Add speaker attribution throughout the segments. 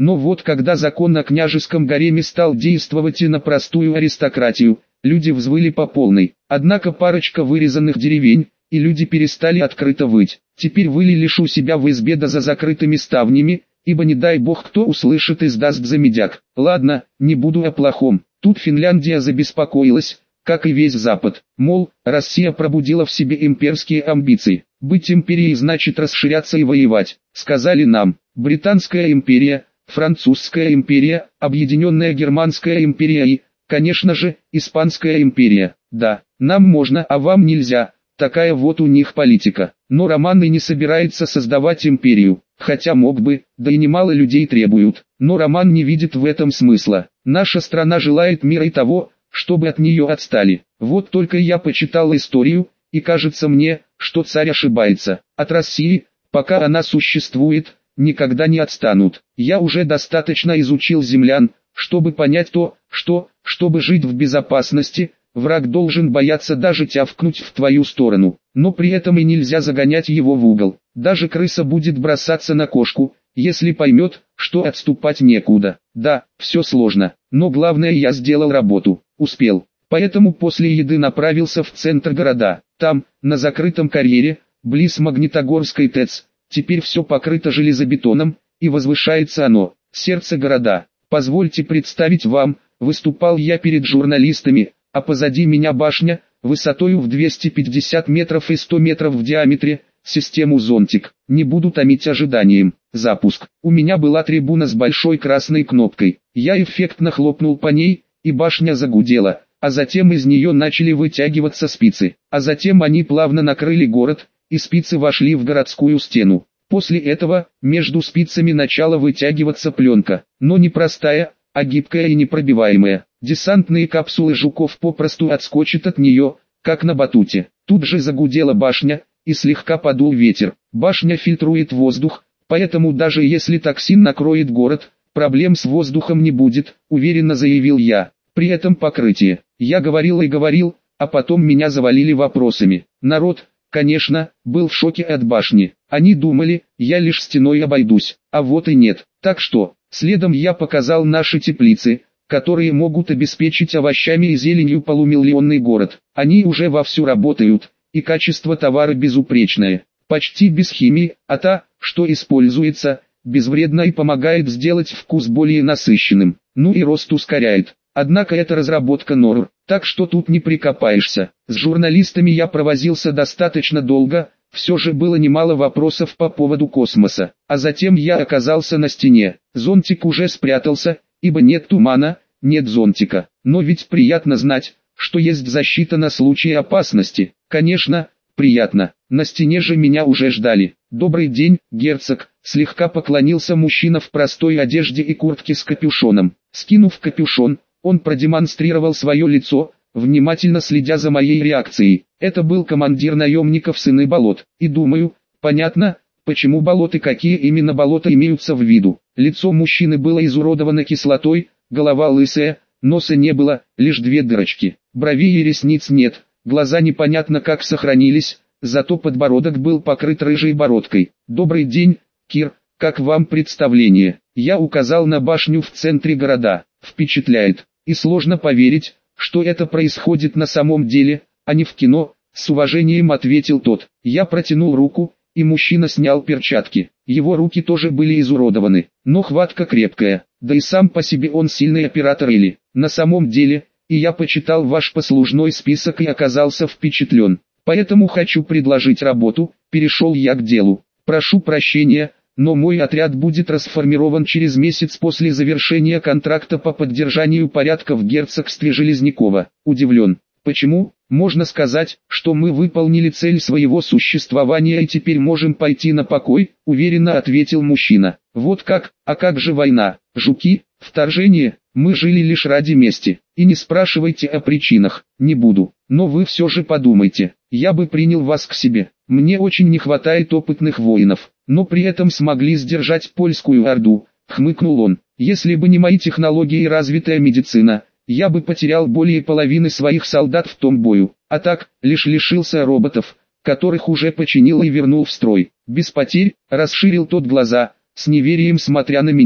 Speaker 1: Но вот когда закон о княжеском гареме стал действовать и на простую аристократию, люди взвыли по полной. Однако парочка вырезанных деревень, и люди перестали открыто выть. Теперь выли лишь у себя в избе да за закрытыми ставнями, ибо не дай бог кто услышит и сдаст за медяк. Ладно, не буду о плохом. Тут Финляндия забеспокоилась, как и весь Запад. Мол, Россия пробудила в себе имперские амбиции. Быть империей значит расширяться и воевать, сказали нам. Британская империя, Французская империя, Объединенная Германская империя и, конечно же, Испанская империя. Да, нам можно, а вам нельзя. Такая вот у них политика. Но Роман и не собирается создавать империю. Хотя мог бы, да и немало людей требуют. Но Роман не видит в этом смысла. Наша страна желает мира и того, чтобы от нее отстали. Вот только я почитал историю, и кажется мне, что царь ошибается. От России, пока она существует, никогда не отстанут. Я уже достаточно изучил землян, чтобы понять то, что, чтобы жить в безопасности, враг должен бояться даже тявкнуть в твою сторону. Но при этом и нельзя загонять его в угол. Даже крыса будет бросаться на кошку, если поймет, что отступать некуда. Да, все сложно, но главное, я сделал работу, успел. Поэтому после еды направился в центр города. Там, на закрытом карьере, близ Магнитогорской ТЭЦ, теперь все покрыто железобетоном, и возвышается оно, сердце города. Позвольте представить вам, выступал я перед журналистами, а позади меня башня, высотою в 250 метров и 100 метров в диаметре, систему зонтик. Не буду томить ожиданием. Запуск. У меня была трибуна с большой красной кнопкой. Я эффектно хлопнул по ней, и башня загудела, а затем из нее начали вытягиваться спицы. А затем они плавно накрыли город, и спицы вошли в городскую стену. После этого, между спицами начала вытягиваться пленка, но не простая, а гибкая и непробиваемая. Десантные капсулы жуков попросту отскочат от нее, как на батуте. Тут же загудела башня, и слегка подул ветер. Башня фильтрует воздух, поэтому даже если токсин накроет город, проблем с воздухом не будет, уверенно заявил я. При этом покрытие. Я говорил и говорил, а потом меня завалили вопросами. Народ, конечно, был в шоке от башни. Они думали, я лишь стеной обойдусь, а вот и нет. Так что, следом я показал наши теплицы, которые могут обеспечить овощами и зеленью полумиллионный город. Они уже вовсю работают, и качество товара безупречное, почти без химии, а та, что используется, безвредна и помогает сделать вкус более насыщенным, ну и рост ускоряет. Однако это разработка НОР, так что тут не прикопаешься. С журналистами я провозился достаточно долго, все же было немало вопросов по поводу космоса. А затем я оказался на стене. Зонтик уже спрятался, ибо нет тумана, нет зонтика. Но ведь приятно знать, что есть защита на случай опасности. Конечно, приятно. На стене же меня уже ждали. «Добрый день, герцог», слегка поклонился мужчина в простой одежде и куртке с капюшоном. Скинув капюшон, он продемонстрировал свое лицо, внимательно следя за моей реакцией. Это был командир наемников Сыны Болот. И думаю, понятно, почему болот и какие именно болота имеются в виду. Лицо мужчины было изуродовано кислотой, голова лысая, носа не было, лишь две дырочки. Бровей и ресниц нет, глаза непонятно как сохранились, зато подбородок был покрыт рыжей бородкой. «Добрый день, Кир, как вам представление?» Я указал на башню в центре города. «Впечатляет. И сложно поверить, что это происходит на самом деле, а не в кино», с уважением ответил тот. Я протянул руку, и мужчина снял перчатки. Его руки тоже были изуродованы, но хватка крепкая, да и сам по себе он сильный оператор или, на самом деле, и я почитал ваш послужной список и оказался впечатлен. Поэтому хочу предложить работу, перешел я к делу. Прошу прощения, но мой отряд будет расформирован через месяц после завершения контракта по поддержанию порядка в герцогстве Железнякова. Удивлен. Почему? Можно сказать, что мы выполнили цель своего существования и теперь можем пойти на покой, уверенно ответил мужчина. Вот как, а как же война? Жуки, вторжение? Мы жили лишь ради мести. И не спрашивайте о причинах, не буду. Но вы все же подумайте, я бы принял вас к себе. Мне очень не хватает опытных воинов, но при этом смогли сдержать польскую орду, хмыкнул он. Если бы не мои технологии и развитая медицина, я бы потерял более половины своих солдат в том бою, а так, лишь лишился роботов, которых уже починил и вернул в строй. Без потерь, расширил тот глаза, с неверием смотря на меня.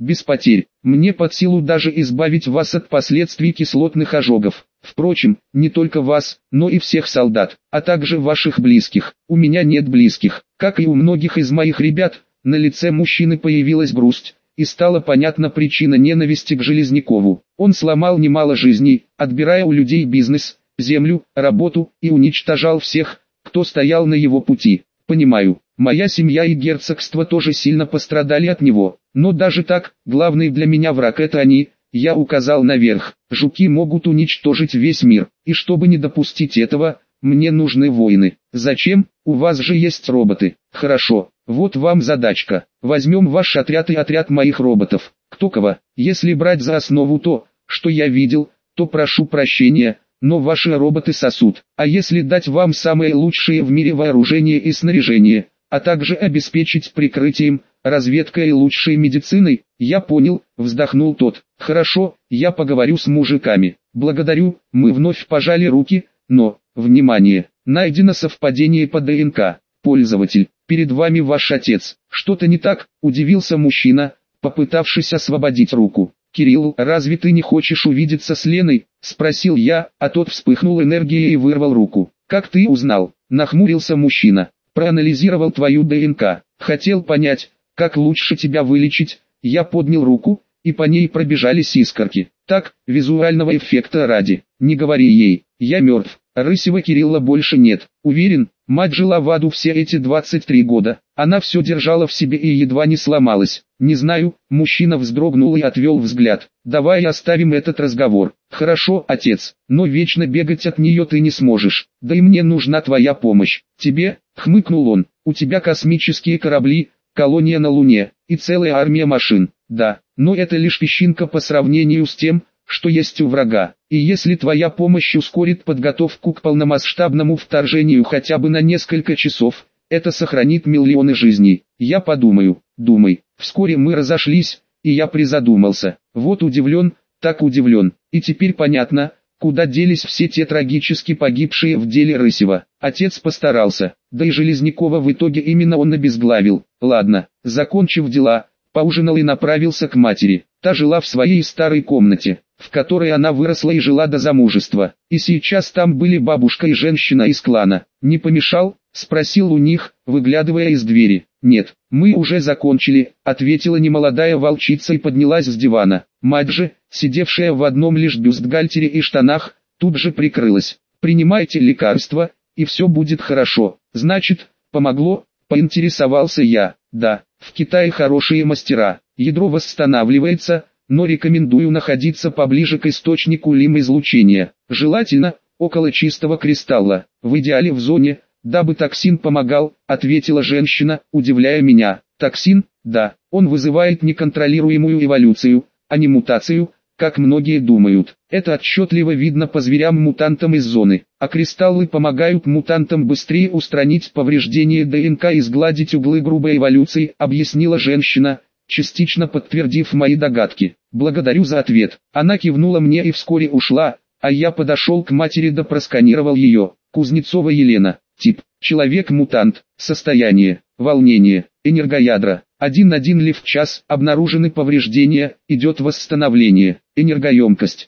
Speaker 1: без потерь. Мне под силу даже избавить вас от последствий кислотных ожогов. Впрочем, не только вас, но и всех солдат, а также ваших близких. У меня нет близких, как и у многих из моих ребят. На лице мужчины появилась грусть, и стала понятна причина ненависти к Железнякову. Он сломал немало жизней, отбирая у людей бизнес, землю, работу и уничтожал всех, кто стоял на его пути. Понимаю, моя семья и герцогство тоже сильно пострадали от него, но даже так, главный для меня враг это они. Я указал наверх. Жуки могут уничтожить весь мир, и чтобы не допустить этого, мне нужны воины. Зачем? У вас же есть роботы. Хорошо, вот вам задачка. Возьмем ваш отряд и отряд моих роботов. Кто кого? Если брать за основу то, что я видел, то прошу прощения, но ваши роботы сосут. А если дать вам самые лучшие в мире вооружение и снаряжение, а также обеспечить прикрытием, разведкой и лучшей медициной? Я понял, вздохнул тот. Хорошо, я поговорю с мужиками. Благодарю. Мы вновь пожали руки, но, внимание, найдено совпадение по ДНК. Пользователь, перед вами ваш отец. Что-то не так? Удивился мужчина, попытавшись освободить руку. Кирилл, разве ты не хочешь увидеться с Леной? Спросил я, а тот вспыхнул энергией и вырвал руку. Как ты узнал? Нахмурился мужчина. Проанализировал твою ДНК. Хотел понять, как лучше тебя вылечить. Я поднял руку, и по ней пробежались искорки. Так, визуального эффекта ради. Не говори ей, я мертв. Рысева Кирилла больше нет. Уверен, мать жила в аду все эти 23 года. Она все держала в себе и едва не сломалась. Не знаю, мужчина вздрогнул и отвел взгляд. Давай оставим этот разговор. Хорошо, отец, но вечно бегать от нее ты не сможешь. Да и мне нужна твоя помощь. Тебе, хмыкнул он, у тебя космические корабли, колония на Луне, и целая армия машин. Да, но это лишь песчинка по сравнению с тем, что есть у врага. И если твоя помощь ускорит подготовку к полномасштабному вторжению хотя бы на несколько часов, это сохранит миллионы жизней. Я подумаю. Думай. Вскоре мы разошлись, и я призадумался. Вот удивлен, так удивлен. И теперь понятно, куда делись все те трагически погибшие в деле Рысева. Отец постарался, да и Железнякова в итоге именно он обезглавил. Ладно, закончив дела, поужинал и направился к матери. Та жила в своей старой комнате, в которой она выросла и жила до замужества. И сейчас там были бабушка и женщина из клана. «Не помешал?» — спросил у них, выглядывая из двери. «Нет, мы уже закончили», — ответила немолодая волчица и поднялась с дивана. Мать же, сидевшая в одном лишь бюстгальтере и штанах, тут же прикрылась. «Принимайте лекарства, и все будет хорошо». «Значит, помогло?» — поинтересовался я. «Да, в Китае хорошие мастера. Ядро восстанавливается, но рекомендую находиться поближе к источнику лим-излучения. Желательно, около чистого кристалла, в идеале в зоне, дабы токсин помогал», — ответила женщина, удивляя меня. «Токсин? Да, он вызывает неконтролируемую эволюцию, а не мутацию, как многие думают. Это отчетливо видно по зверям-мутантам из зоны, а кристаллы помогают мутантам быстрее устранить повреждения ДНК и сгладить углы грубой эволюции», — объяснила женщина, частично подтвердив мои догадки. «Благодарю за ответ». Она кивнула мне и вскоре ушла, а я подошел к матери да просканировал ее. Кузнецова Елена. Тип: человек-мутант. Состояние: волнение. Энергоядра: 1,1 лев в час. Обнаружены повреждения, идет восстановление. Энергоемкость: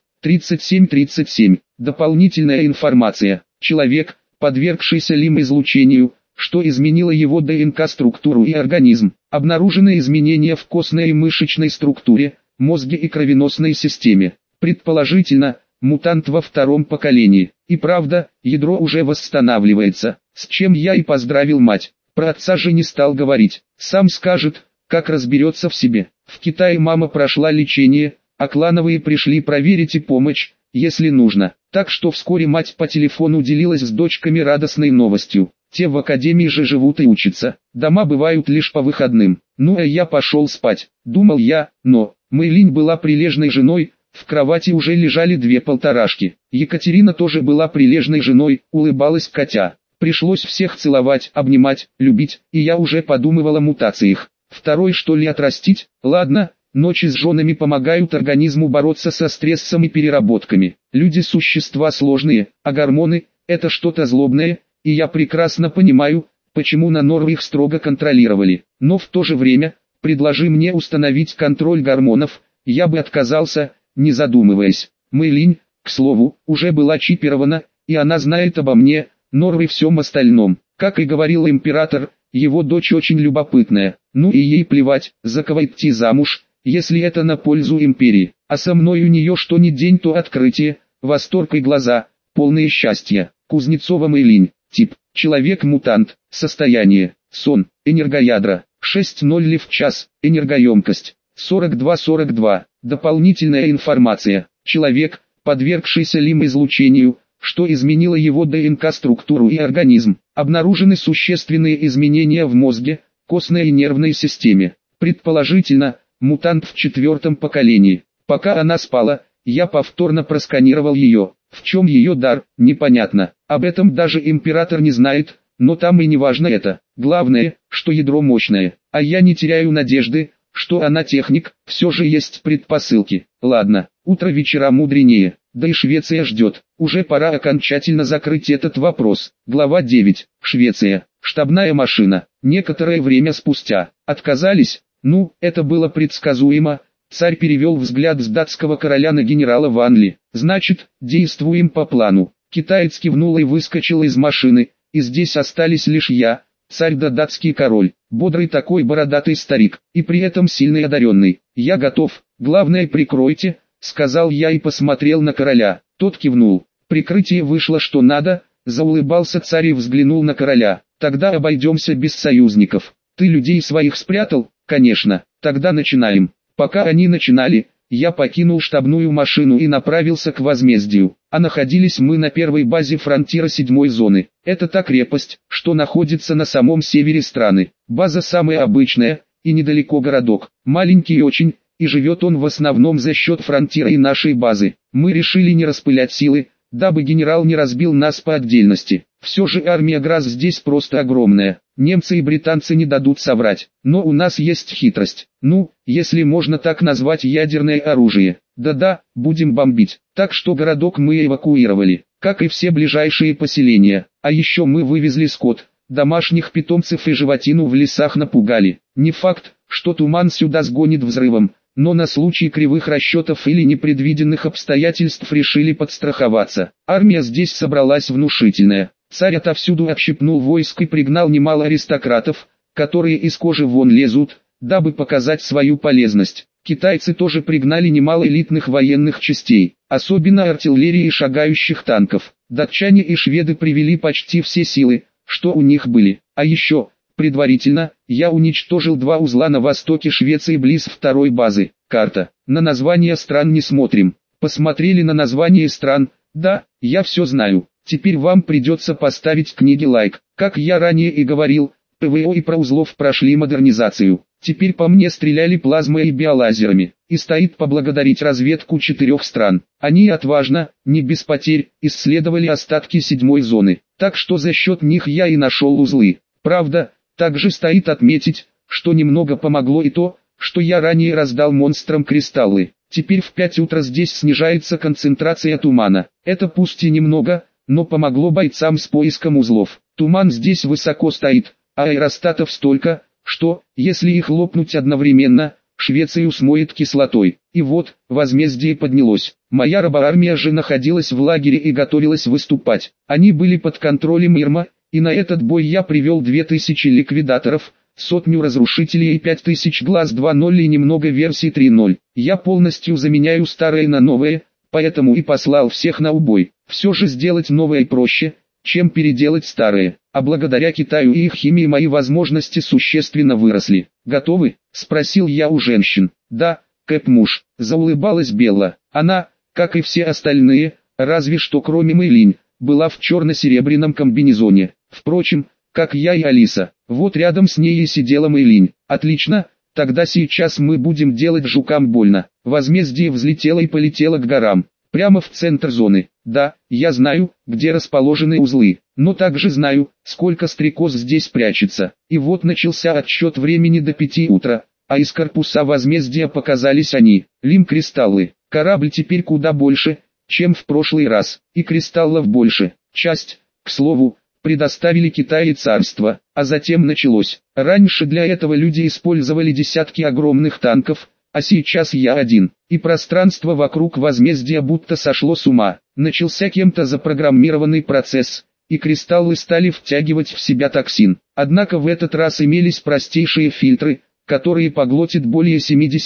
Speaker 1: 37. Дополнительная информация: человек, подвергшийся лим-излучению, что изменило его ДНК-структуру и организм. Обнаружены изменения в костной и мышечной структуре, мозге и кровеносной системе. Предположительно, мутант во втором поколении. И правда, ядро уже восстанавливается, с чем я и поздравил мать. Про отца же не стал говорить. Сам скажет, как разберется в себе. В Китае мама прошла лечение, а клановые пришли проверить и помочь, если нужно. Так что вскоре мать по телефону делилась с дочками радостной новостью. Те в академии же живут и учатся. Дома бывают лишь по выходным. Ну а я пошел спать. Думал я, но Мэйлинь была прилежной женой. В кровати уже лежали 2 полторашки. Екатерина тоже была прилежной женой, улыбалась Катя. Пришлось всех целовать, обнимать, любить, и я уже подумывал о мутациях. Второй что ли отрастить? Ладно, ночи с женами помогают организму бороться со стрессом и переработками. Люди существа сложные, а гормоны – это что-то злобное, и я прекрасно понимаю, почему на Норве их строго контролировали. Но в то же время, Предложи мне установить контроль гормонов, я бы отказался, не задумываясь. Мэйлинь, к слову, уже была чипирована, и она знает обо мне, Нор и всем остальном. Как и говорил император, его дочь очень любопытная, ну и ей плевать, за кого идти замуж, если это на пользу империи. А со мной у нее что ни день, то открытие, восторг и глаза, полные счастья. Кузнецова Мэйлинь, тип, человек-мутант, состояние, сон, энергоядра, 6,0 в час, энергоемкость, 42-42. Дополнительная информация, человек, подвергшийся лим-излучению, что изменило его ДНК-структуру и организм. Обнаружены существенные изменения в мозге, костной и нервной системе. Предположительно, мутант в 4-м поколении. Пока она спала, я повторно просканировал ее. В чем ее дар, непонятно. Об этом даже император не знает, но там и не важно это. Главное, что ядро мощное. А я не теряю надежды, что она техник, все же есть предпосылки. Ладно, утро вечера мудренее. Да и Швеция ждет. Уже пора окончательно закрыть этот вопрос. Глава 9. Швеция. Штабная машина. Некоторое время спустя. Отказались? Ну, это было предсказуемо. Царь перевел взгляд с датского короля на генерала Ванли. Значит, действуем по плану. Китаец кивнул и выскочил из машины. И здесь остались лишь я, царь да датский король. Бодрый такой бородатый старик. И при этом сильный одаренный. Я готов. Главное, прикройте, сказал я и посмотрел на короля. Тот кивнул. Прикрытие вышло что надо. Заулыбался царь и взглянул на короля. Тогда обойдемся без союзников. Ты людей своих спрятал? Конечно. Тогда начинаем. Пока они начинали, я покинул штабную машину и направился к возмездию. А находились мы на первой базе фронтира 7-й зоны. Это та крепость, что находится на самом севере страны. База самая обычная, и недалеко городок. Маленький очень, и живет он в основном за счет фронтира и нашей базы. Мы решили не распылять силы, дабы генерал не разбил нас по отдельности. Все же армия Грасс здесь просто огромная. Немцы и британцы не дадут соврать. Но у нас есть хитрость. Ну, если можно так назвать ядерное оружие. Да-да, будем бомбить. Так что городок мы эвакуировали, как и все ближайшие поселения. А еще мы вывезли скот, домашних питомцев и животину в лесах напугали. Не факт, что туман сюда сгонит взрывом, но на случай кривых расчетов или непредвиденных обстоятельств решили подстраховаться. Армия здесь собралась внушительная. Царь отовсюду отщипнул войск и пригнал немало аристократов, которые из кожи вон лезут, дабы показать свою полезность. Китайцы тоже пригнали немало элитных военных частей, особенно артиллерии и шагающих танков. Датчане и шведы привели почти все силы, что у них были. А еще, предварительно, я уничтожил 2 узла на востоке Швеции близ 2-й базы. Карта. На названия стран не смотрим. Посмотрели на названия стран. Да, я все знаю. Теперь вам придется поставить книге лайк. Как я ранее и говорил, ПВО и проузлов прошли модернизацию. Теперь по мне стреляли плазмой и биолазерами. И стоит поблагодарить разведку 4 стран. Они отважно, не без потерь, исследовали остатки 7-й зоны. Так что за счет них я и нашел узлы. Правда, также стоит отметить, что немного помогло и то, что я ранее раздал монстрам кристаллы. Теперь в 5 утра здесь снижается концентрация тумана. Это пусть и немного, но помогло бойцам с поиском узлов. Туман здесь высоко стоит, а аэростатов столько, что, если их лопнуть одновременно, Швецию смоет кислотой. И вот, возмездие поднялось. Моя рабоармия же находилась в лагере и готовилась выступать. Они были под контролем Ирма, и на этот бой я привел 2000 ликвидаторов, 100 разрушителей и 5000 глаз 2.0 и немного версий 3.0. Я полностью заменяю старое на новое, поэтому и послал всех на убой. Все же сделать новое проще, чем переделать старое. А благодаря Китаю и их химии мои возможности существенно выросли. «Готовы?» – спросил я у женщин. «Да, Кэп-муж», – заулыбалась Белла. Она, как и все остальные, разве что кроме Мэйлинь, была в черно-серебряном комбинезоне. Впрочем, как я и Алиса. Вот рядом с ней и сидела Мэйлинь. «Отлично, тогда сейчас мы будем делать жукам больно». Возмездие взлетело и полетело к горам. Прямо в центр зоны. Да, я знаю, где расположены узлы, но также знаю, сколько стрекоз здесь прячется. И вот начался отсчет времени до 5 утра, а из корпуса возмездия показались они, лим-кристаллы. Корабль теперь куда больше, чем в прошлый раз, и кристаллов больше. Часть, к слову, предоставили Китай и царство, а затем началось. Раньше для этого люди использовали десятки огромных танков, а сейчас я один, и пространство вокруг возмездия будто сошло с ума. Начался кем-то запрограммированный процесс, и кристаллы стали втягивать в себя токсин. Однако в этот раз имелись простейшие фильтры, которые поглотят более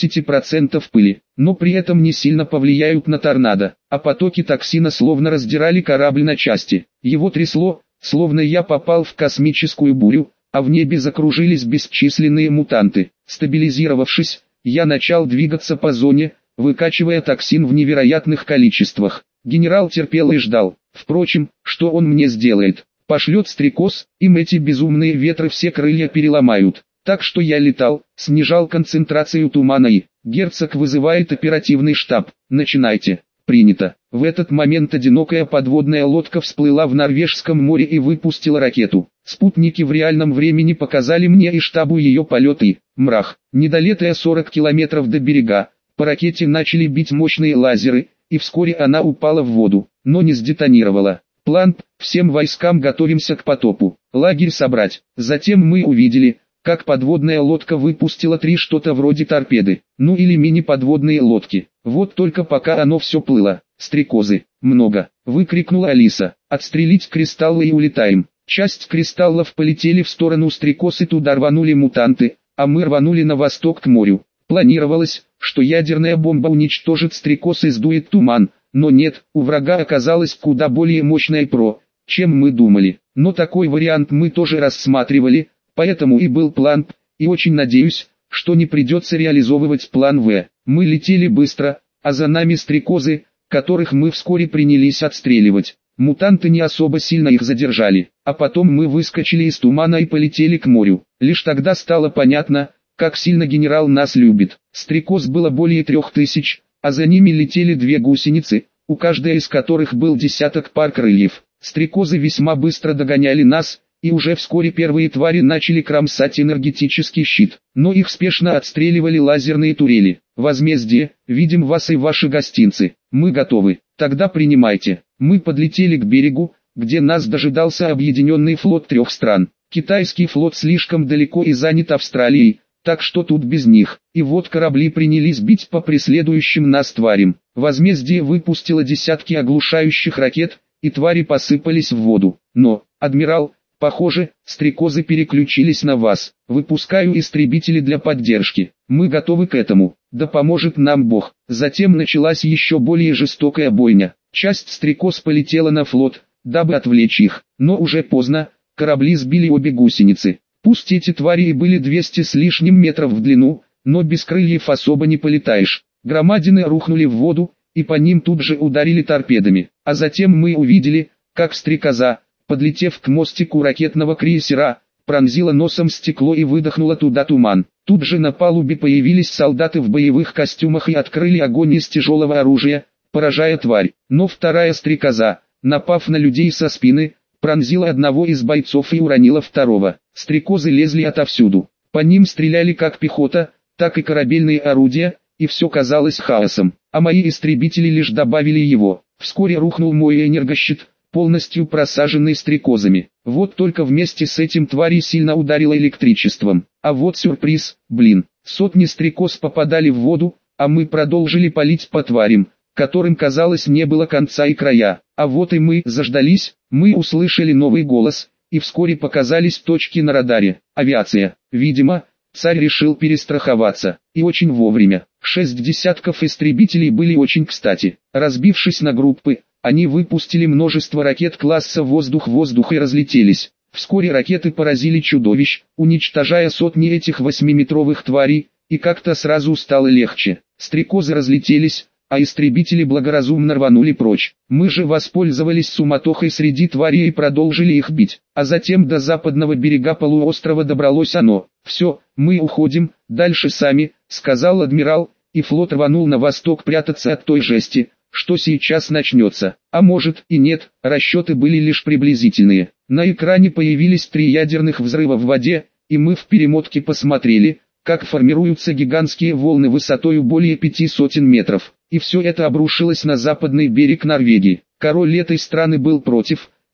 Speaker 1: 70% пыли, но при этом не сильно повлияют на торнадо, а потоки токсина словно раздирали корабль на части. Его трясло, словно я попал в космическую бурю, а в небе закружились бесчисленные мутанты. Стабилизировавшись, я начал двигаться по зоне, выкачивая токсин в невероятных количествах. Генерал терпел и ждал. Впрочем, что он мне сделает? Пошлет стрекоз, им эти безумные ветры все крылья переломают. Так что я летал, снижал концентрацию тумана и... Герцог вызывает оперативный штаб. Начинайте. Принято. В этот момент одинокая подводная лодка всплыла в Норвежском море и выпустила ракету. Спутники в реальном времени показали мне и штабу ее полеты. Мрах. Не долетая 40 километров до берега, по ракете начали бить мощные лазеры, и вскоре она упала в воду, но не сдетонировала. План: всем войскам готовимся к потопу. Лагерь собрать. Затем мы увидели, как подводная лодка выпустила 3 что-то вроде торпеды, ну или мини-подводные лодки. Вот только пока оно все плыло. Стрекозы. Много. Выкрикнула Алиса. Отстрелить кристаллы и улетаем. Часть кристаллов полетели в сторону стрекоз и туда рванули мутанты, а мы рванули на восток к морю. Планировалось, что ядерная бомба уничтожит стрекоз и сдует туман, но нет, у врага оказалось куда более мощное ПРО, чем мы думали. Но такой вариант мы тоже рассматривали, поэтому и был план П, и очень надеюсь, что не придется реализовывать план В. Мы летели быстро, а за нами стрекозы, которых мы вскоре принялись отстреливать. Мутанты не особо сильно их задержали, а потом мы выскочили из тумана и полетели к морю. Лишь тогда стало понятно, как сильно генерал нас любит. Стрекоз было более 3000, а за ними летели 2 гусеницы, у каждой из которых был десяток пар крыльев. Стрекозы весьма быстро догоняли нас, и уже вскоре первые твари начали кромсать энергетический щит, но их спешно отстреливали лазерные турели. Возмездие, видим вас и ваши гостинцы, мы готовы, тогда принимайте. Мы подлетели к берегу, где нас дожидался объединенный флот 3 стран. Китайский флот слишком далеко и занят Австралией, так что тут без них. И вот корабли принялись бить по преследующим нас тварям. Возмездие выпустило десятки оглушающих ракет, и твари посыпались в воду. Но, адмирал, похоже, стрекозы переключились на вас. Выпускаю истребители для поддержки. Мы готовы к этому. Да поможет нам Бог. Затем началась еще более жестокая бойня. Часть стрекоз полетела на флот, дабы отвлечь их. Но уже поздно, корабли сбили обе гусеницы. Пусть эти твари и были 200 с лишним метров в длину, но без крыльев особо не полетаешь. Громадины рухнули в воду, и по ним тут же ударили торпедами. А затем мы увидели, как стрекоза, подлетев к мостику ракетного крейсера, пронзила носом стекло и выдохнула туда туман. Тут же на палубе появились солдаты в боевых костюмах и открыли огонь из тяжелого оружия, поражая тварь. Но вторая стрекоза, напав на людей со спины, пронзила одного из бойцов и уронила второго. Стрекозы лезли отовсюду. По ним стреляли как пехота, так и корабельные орудия, и все казалось хаосом. А мои истребители лишь добавили его. Вскоре рухнул мой энергощит, полностью просаженный стрекозами. Вот только вместе с этим твари сильно ударило электричеством. А вот сюрприз, сотни стрекоз попадали в воду, а мы продолжили палить по тварям, которым, казалось, не было конца и края. А вот и мы заждались, мы услышали новый голос, и вскоре показались точки на радаре. Авиация. Видимо, царь решил перестраховаться, и очень вовремя. 6 десятков истребителей были очень кстати. Разбившись на группы, они выпустили множество ракет класса воздух-воздух и разлетелись. Вскоре ракеты поразили чудовищ, уничтожая сотни этих 8-метровых тварей, и как-то сразу стало легче. Стрекозы разлетелись, а истребители благоразумно рванули прочь. Мы же воспользовались суматохой среди тварей и продолжили их бить. А затем до западного берега полуострова добралось оно. «Все, мы уходим, дальше сами», — сказал адмирал, и флот рванул на восток прятаться от той жести, что сейчас начнется. А может и нет, расчеты были лишь приблизительные. На экране появились 3 ядерных взрыва в воде, и мы в перемотке посмотрели, как формируются гигантские волны высотою более 500 метров. И все это обрушилось на западный берег Норвегии. Король этой страны был против,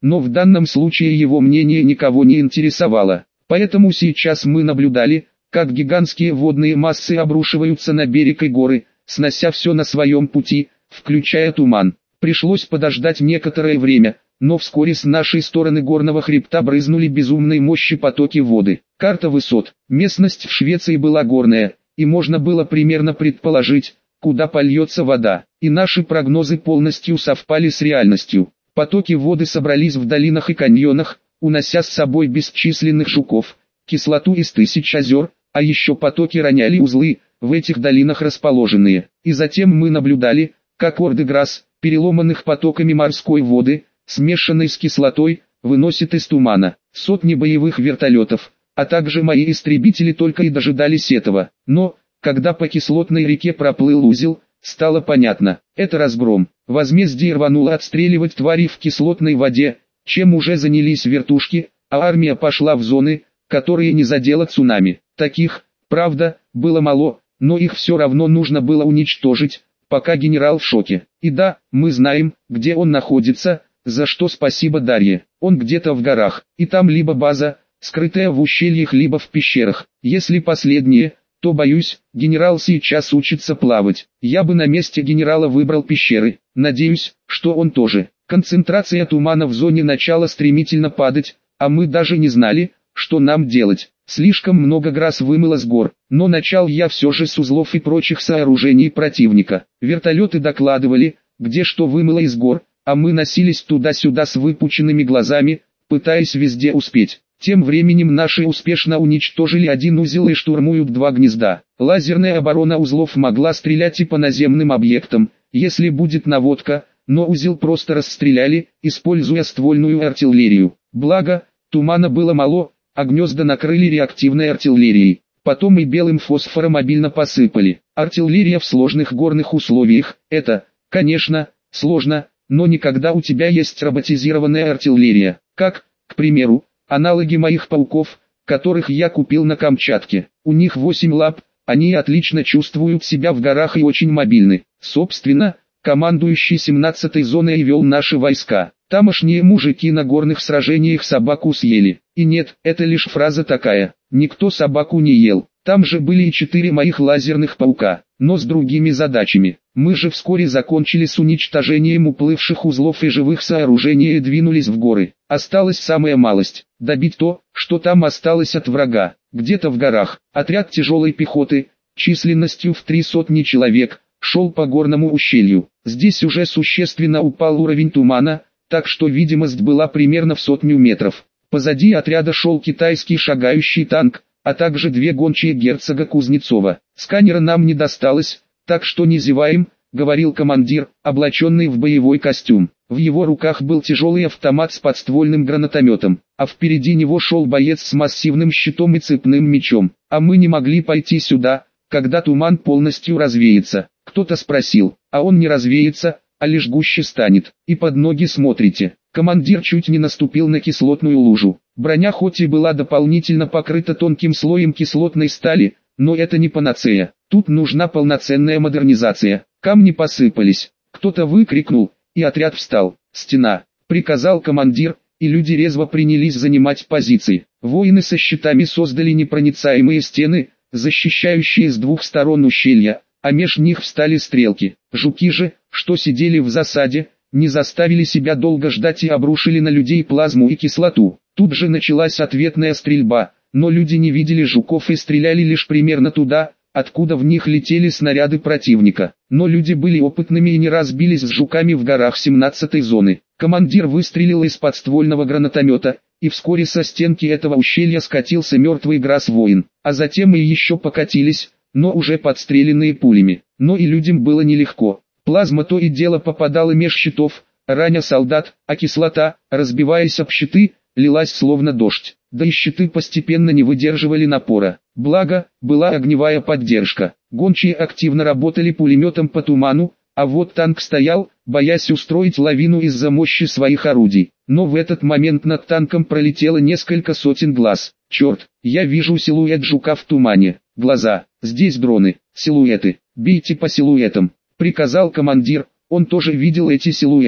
Speaker 1: но в данном случае его мнение никого не интересовало. Поэтому сейчас мы наблюдали, как гигантские водные массы обрушиваются на берег и горы, снося все на своем пути, включая туман. Пришлось подождать некоторое время, но вскоре с нашей стороны горного хребта брызнули безумной мощи потоки воды. Карта высот. Местность в Швеции была горная, и можно было примерно предположить, куда польется вода, и наши прогнозы полностью совпали с реальностью. Потоки воды собрались в долинах и каньонах, унося с собой бесчисленных жуков, кислоту из тысяч озер, а еще потоки роняли узлы, в этих долинах расположенные. И затем мы наблюдали, как орды грас, переломанных потоками морской воды, смешанной с кислотой, выносит из тумана. Сотни боевых вертолетов, а также мои истребители только и дожидались этого. Но, когда по кислотной реке проплыл узел, стало понятно, это разгром. Возмездие рвануло отстреливать тварей в кислотной воде, чем уже занялись вертушки, а армия пошла в зоны, которые не задело цунами. Таких, правда, было мало, но их все равно нужно было уничтожить, пока генерал в шоке. И да, мы знаем, где он находится, за что спасибо Дарье. Он где-то в горах, и там либо база, скрытая в ущельях, либо в пещерах. Если последнее, то боюсь, генерал сейчас учится плавать. Я бы на месте генерала выбрал пещеры. Надеюсь, что он тоже. Концентрация тумана в зоне начала стремительно падать, а мы даже не знали, что нам делать. Слишком много грас вымыло с гор, но начал я все же с узлов и прочих сооружений противника. Вертолеты докладывали, где что вымыло из гор, а мы носились туда-сюда с выпученными глазами, пытаясь везде успеть. Тем временем наши успешно уничтожили один узел и штурмуют два гнезда. Лазерная оборона узлов могла стрелять и по наземным объектам, если будет наводка, но узел просто расстреляли, используя ствольную артиллерию. Благо, тумана было мало, а гнезда накрыли реактивной артиллерией. Потом и белым фосфором обильно посыпали. Артиллерия в сложных горных условиях – это, конечно, сложно, но не когда у тебя есть роботизированная артиллерия, как, к примеру, аналоги моих пауков, которых я купил на Камчатке. У них 8 лап, они отлично чувствуют себя в горах и очень мобильны. Собственно, командующий 17-й зоной вел наши войска. Тамошние мужики на горных сражениях собаку съели. И нет, это лишь фраза такая. Никто собаку не ел. Там же были и 4 моих лазерных паука, но с другими задачами. Мы же вскоре закончили с уничтожением уплывших узлов и живых сооружений и двинулись в горы. Осталась самая малость – добить то, что там осталось от врага. Где-то в горах, отряд тяжелой пехоты, численностью в 300 человек, шел по горному ущелью. Здесь уже существенно упал уровень тумана, так что видимость была примерно в 100 метров. Позади отряда шел китайский шагающий танк, а также 2 гончие герцога Кузнецова. Сканера нам не досталось, так что не зеваем, говорил командир, облаченный в боевой костюм. В его руках был тяжелый автомат с подствольным гранатометом, а впереди него шел боец с массивным щитом и цепным мечом. А мы не могли пойти сюда, когда туман полностью развеется. Кто-то спросил, а он не развеется, а лишь гуще станет. И под ноги смотрите. Командир чуть не наступил на кислотную лужу. Броня хоть и была дополнительно покрыта тонким слоем кислотной стали, но это не панацея. Тут нужна полноценная модернизация. Камни посыпались. Кто-то выкрикнул, и отряд встал. «Стена!» — приказал командир, и люди резво принялись занимать позиции. Воины со щитами создали непроницаемые стены, защищающие с 2 сторон ущелья, а меж них встали стрелки. Жуки же, что сидели в засаде, не заставили себя долго ждать и обрушили на людей плазму и кислоту. Тут же началась ответная стрельба, но люди не видели жуков и стреляли лишь примерно туда, откуда в них летели снаряды противника. Но люди были опытными и не раз бились с жуками в горах 17-й зоны. Командир выстрелил из подствольного гранатомета, и вскоре со стенки этого ущелья скатился мертвый грас-воин, а затем и еще покатились, но уже подстреленные пулями. Но и людям было нелегко. Плазма то и дело попадала меж щитов, раня солдат, а кислота, разбиваясь об щиты, лилась словно дождь. Да и щиты постепенно не выдерживали напора. Благо, была огневая поддержка. Гончие активно работали пулеметом по туману, а вот танк стоял, боясь устроить лавину из-за мощи своих орудий. Но в этот момент над танком пролетело несколько сотен глаз. Черт, я вижу силуэт жука в тумане. Глаза, здесь дроны, силуэты, бейте по силуэтам, приказал командир. Он тоже видел эти силуэты.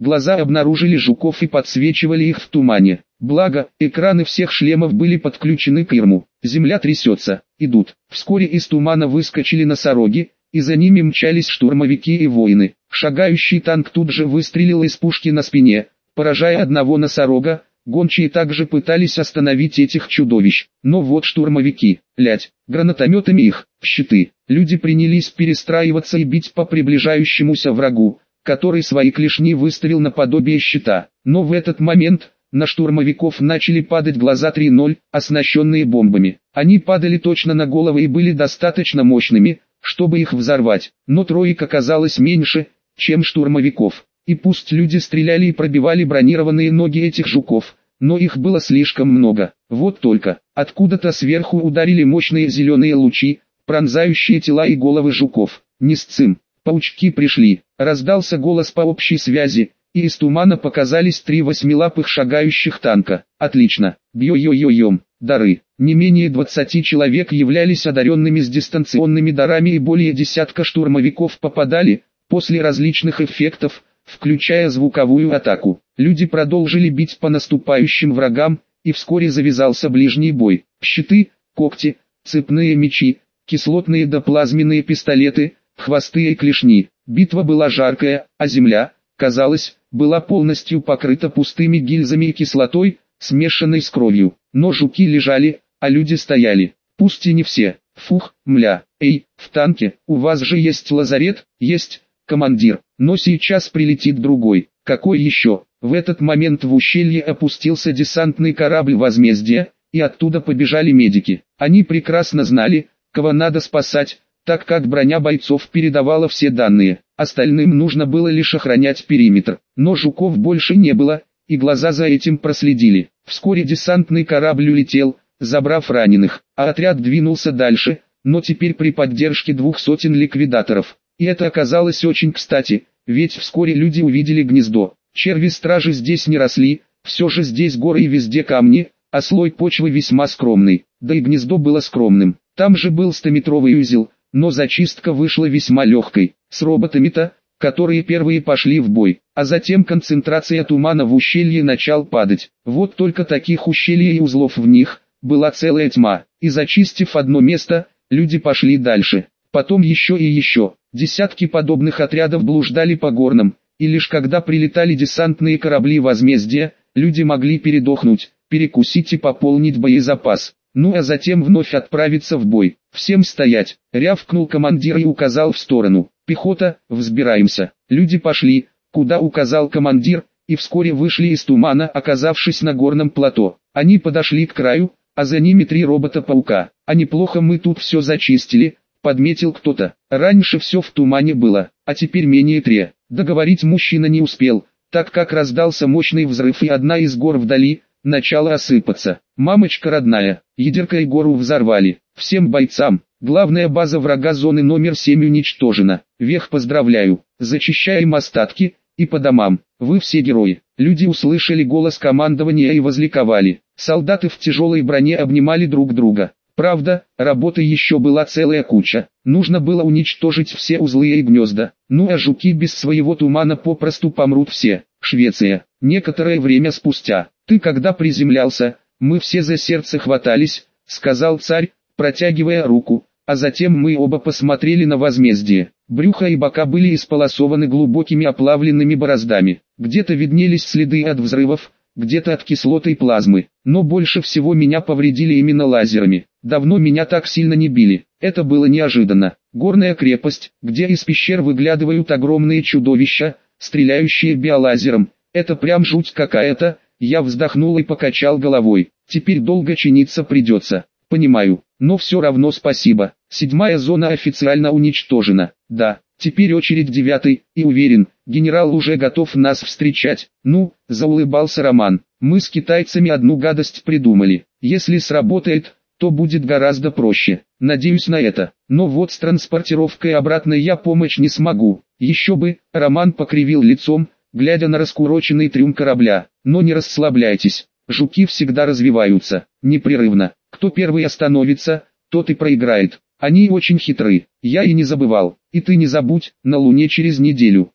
Speaker 1: Глаза обнаружили жуков и подсвечивали их в тумане. Благо, экраны всех шлемов были подключены к ИРМу. Земля трясется, идут. Вскоре из тумана выскочили носороги, и за ними мчались штурмовики и воины. Шагающий танк тут же выстрелил из пушки на спине, поражая одного носорога. Гончие также пытались остановить этих чудовищ, но вот штурмовики, гранатометами их, в щиты. Люди принялись перестраиваться и бить по приближающемуся врагу, который свои клешни выставил наподобие щита. Но в этот момент на штурмовиков начали падать глаза 3.0, оснащенные бомбами. Они падали точно на головы и были достаточно мощными, чтобы их взорвать, но троек оказалось меньше, чем штурмовиков. И пусть люди стреляли и пробивали бронированные ноги этих жуков, но их было слишком много. Вот только, откуда-то сверху ударили мощные зеленые лучи, пронзающие тела и головы жуков. «Несцим! Паучки пришли!» Раздался голос по общей связи, и из тумана показались 3 восьмилапых шагающих танка. «Отлично! Бьё-йо-йо-йом! Дары!» Не менее 20 человек являлись одаренными с дистанционными дарами и более десятка штурмовиков попадали, после различных эффектов, включая звуковую атаку. Люди продолжили бить по наступающим врагам, и вскоре завязался ближний бой. Щиты, когти, цепные мечи, кислотные да плазменные пистолеты, хвосты и клешни. Битва была жаркая, а земля, казалось, была полностью покрыта пустыми гильзами и кислотой, смешанной с кровью. Но жуки лежали, а люди стояли. Пусть и не все. Фух, мля. Эй, в танке, у вас же есть лазарет? Есть, командир. Но сейчас прилетит другой. Какой еще? В этот момент в ущелье опустился десантный корабль возмездия, и оттуда побежали медики. Они прекрасно знали, кого надо спасать, так как броня бойцов передавала все данные. Остальным нужно было лишь охранять периметр. Но жуков больше не было, и глаза за этим проследили. Вскоре десантный корабль улетел, забрав раненых, а отряд двинулся дальше, но теперь при поддержке 200 ликвидаторов. И это оказалось очень кстати, ведь вскоре люди увидели гнездо. Черви-стражи здесь не росли, все же здесь горы и везде камни, а слой почвы весьма скромный. Да и гнездо было скромным. Там же был 100-метровый узел, но зачистка вышла весьма легкой. С роботами-то, которые первые пошли в бой, а затем концентрация тумана в ущелье начал падать. Вот только таких ущелий и узлов в них была целая тьма. И зачистив одно место, люди пошли дальше. Потом еще и еще. Десятки подобных отрядов блуждали по горным, и лишь когда прилетали десантные корабли возмездия, люди могли передохнуть, перекусить и пополнить боезапас. Ну а затем вновь отправиться в бой. «Всем стоять!» — рявкнул командир и указал в сторону. «Пехота, взбираемся!» Люди пошли, куда указал командир, и вскоре вышли из тумана, оказавшись на горном плато. Они подошли к краю, а за ними 3 робота-паука. «А неплохо мы тут все зачистили», — подметил кто-то. «Раньше все в тумане было, а теперь менее 3». Договорить мужчина не успел, так как раздался мощный взрыв и одна из гор вдали начала осыпаться. «Мамочка родная, ядерка и гору взорвали. Всем бойцам, главная база врага зоны номер 7 уничтожена. Вех поздравляю, зачищаем остатки, и по домам. Вы все герои». Люди услышали голос командования и возликовали. Солдаты в тяжелой броне обнимали друг друга. Правда, работы еще была целая куча. Нужно было уничтожить все узлы и гнезда. Ну а жуки без своего тумана попросту помрут все. Швеция. Некоторое время спустя. «Ты когда приземлялся, мы все за сердце хватались», — сказал царь, протягивая руку, а затем мы оба посмотрели на возмездие. Брюхо и бока были исполосованы глубокими оплавленными бороздами. Где-то виднелись следы от взрывов, где-то от кислоты и плазмы. Но больше всего меня повредили именно лазерами. Давно меня так сильно не били. Это было неожиданно. Горная крепость, где из пещер выглядывают огромные чудовища, стреляющие биолазером. Это прям жуть какая-то. Я вздохнул и покачал головой. Теперь долго чиниться придется. Понимаю, но все равно спасибо. 7-я зона официально уничтожена. Да, теперь очередь 9-й, и уверен, генерал уже готов нас встречать. Ну, заулыбался Роман. Мы с китайцами одну гадость придумали. Если сработает, то будет гораздо проще. Надеюсь на это. Но вот с транспортировкой обратно я помочь не смогу. Еще бы, Роман покривил лицом, глядя на раскуроченный трюм корабля. Но не расслабляйтесь, жуки всегда развиваются, непрерывно. Кто первый остановится, тот и проиграет. Они очень хитры, я и не забывал. И ты не забудь, на Луне через неделю.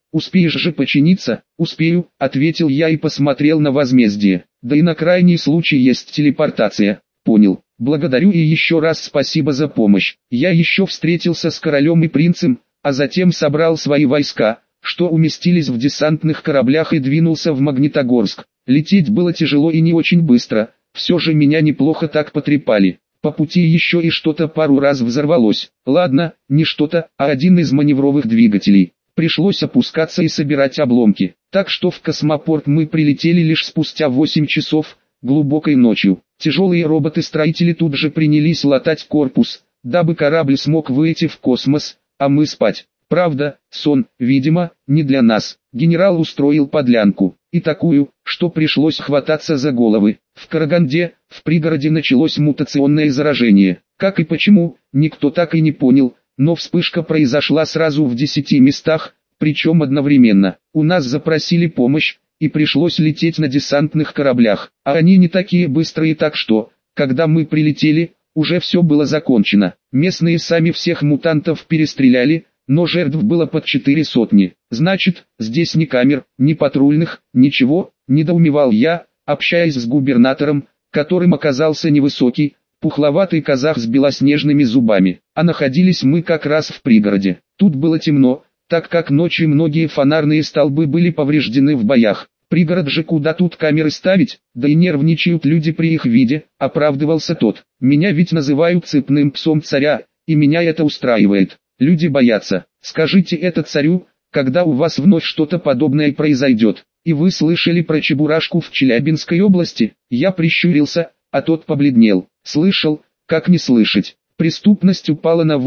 Speaker 1: Успеешь же починиться? Успею, ответил я и посмотрел на возмездие. Да и на крайний случай есть телепортация. Понял. Благодарю и еще раз спасибо за помощь. Я еще встретился с королем и принцем, а затем собрал свои войска, что уместились в десантных кораблях, и двинулся в Магнитогорск. Лететь было тяжело и не очень быстро, все же меня неплохо так потрепали. По пути еще и что-то пару раз взорвалось. Ладно, не что-то, а один из маневровых двигателей. Пришлось опускаться и собирать обломки. Так что в космопорт мы прилетели лишь спустя 8 часов, глубокой ночью. Тяжелые роботы-строители тут же принялись латать корпус, дабы корабль смог выйти в космос, а мы спать. Правда, сон, видимо, не для нас. Генерал устроил подлянку, и такую, что пришлось хвататься за головы. В Караганде, в пригороде, началось мутационное заражение. Как и почему, никто так и не понял, но вспышка произошла сразу в 10 местах, причем одновременно. У нас запросили помощь, и пришлось лететь на десантных кораблях, а они не такие быстрые, так что, когда мы прилетели, уже все было закончено. Местные сами всех мутантов перестреляли, но жертв было под 400. Значит, здесь ни камер, ни патрульных, ничего, недоумевал я, общаясь с губернатором, которым оказался невысокий, пухловатый казах с белоснежными зубами. А находились мы как раз в пригороде. Тут было темно, так как ночью многие фонарные столбы были повреждены в боях. Пригород же, куда тут камеры ставить, да и нервничают люди при их виде, оправдывался тот. Меня ведь называют цепным псом царя, и меня это устраивает. Люди боятся. Скажите это царю, когда у вас вновь что-то подобное произойдет. И вы слышали про Чебурашку в Челябинской области? Я прищурился, а тот побледнел. Слышал, как не слышать. Преступность упала на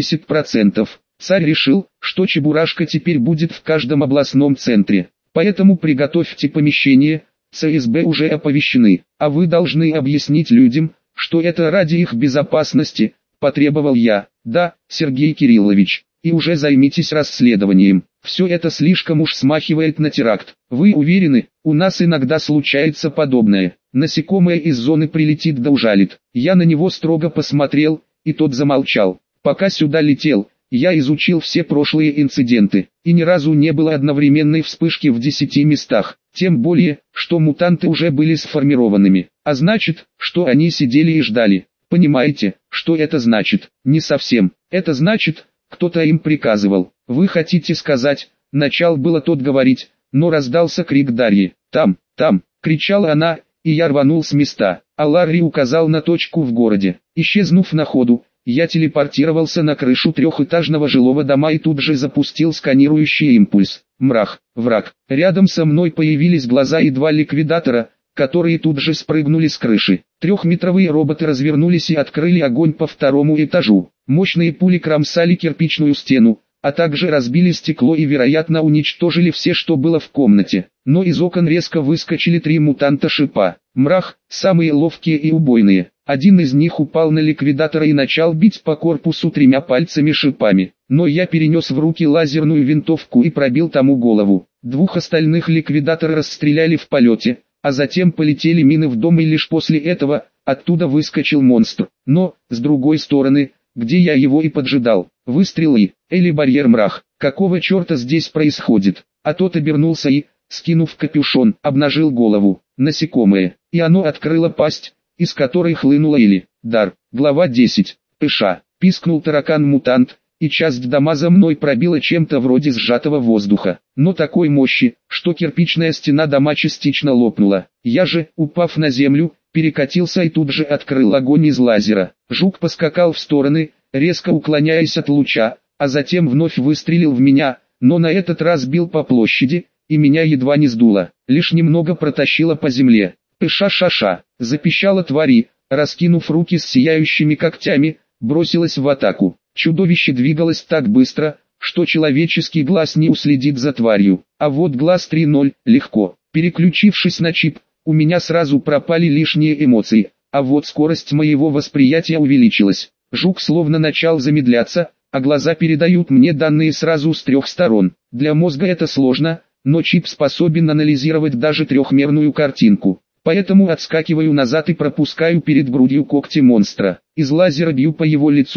Speaker 1: 80%. Царь решил, что Чебурашка теперь будет в каждом областном центре. Поэтому приготовьте помещение, ЦСБ уже оповещены. А вы должны объяснить людям, что это ради их безопасности, потребовал я. Да, Сергей Кириллович, и уже займитесь расследованием. Все это слишком уж смахивает на теракт. Вы уверены, у нас иногда случается подобное. Насекомое из зоны прилетит да ужалит. Я на него строго посмотрел, и тот замолчал. Пока сюда летел, я изучил все прошлые инциденты, и ни разу не было одновременной вспышки в 10 местах. Тем более, что мутанты уже были сформированными. А значит, что они сидели и ждали. Понимаете, что это значит? Не совсем. Это значит, кто-то им приказывал. Вы хотите сказать, начал было тот говорить, но раздался крик Дарьи. Там, кричала она, и я рванул с места. А Ларри указал на точку в городе. Исчезнув на ходу, я телепортировался на крышу трехэтажного жилого дома и тут же запустил сканирующий импульс. Мрах, враг. Рядом со мной появились глаза и 2 ликвидатора, которые тут же спрыгнули с крыши. 3-метровые роботы развернулись и открыли огонь по 2-му этажу. Мощные пули кромсали кирпичную стену, а также разбили стекло и, вероятно, уничтожили все, что было в комнате. Но из окон резко выскочили 3 мутанта-шипа. Мрах, самые ловкие и убойные. Один из них упал на ликвидатора и начал бить по корпусу 3 пальцами-шипами. Но я перенес в руки лазерную винтовку и пробил тому голову. 2 остальных ликвидатора расстреляли в полете, а затем полетели мины в дом, и лишь после этого оттуда выскочил монстр. Но, с другой стороны, где я его и поджидал, выстрелы, или барьер мрах. Какого черта здесь происходит? А тот обернулся и, скинув капюшон, обнажил голову. Насекомое, и оно открыло пасть, из которой хлынула или дар. Глава 10. Пыша. Пискнул таракан-мутант, и часть дома за мной пробила чем-то вроде сжатого воздуха, но такой мощи, что кирпичная стена дома частично лопнула. Я же, упав на землю, перекатился и тут же открыл огонь из лазера. Жук поскакал в стороны, резко уклоняясь от луча, а затем вновь выстрелил в меня, но на этот раз бил по площади, и меня едва не сдуло, лишь немного протащило по земле. Пыша-ша-ша, запищала тварь, раскинув руки с сияющими когтями, бросилась в атаку. Чудовище двигалось так быстро, что человеческий глаз не уследит за тварью. А вот глаз 3.0, легко. Переключившись на чип, у меня сразу пропали лишние эмоции, а вот скорость моего восприятия увеличилась. Жук словно начал замедляться, а глаза передают мне данные сразу с 3 сторон. Для мозга это сложно, но чип способен анализировать даже трехмерную картинку. Поэтому отскакиваю назад и пропускаю перед грудью когти монстра. Из лазера бью по его лицу,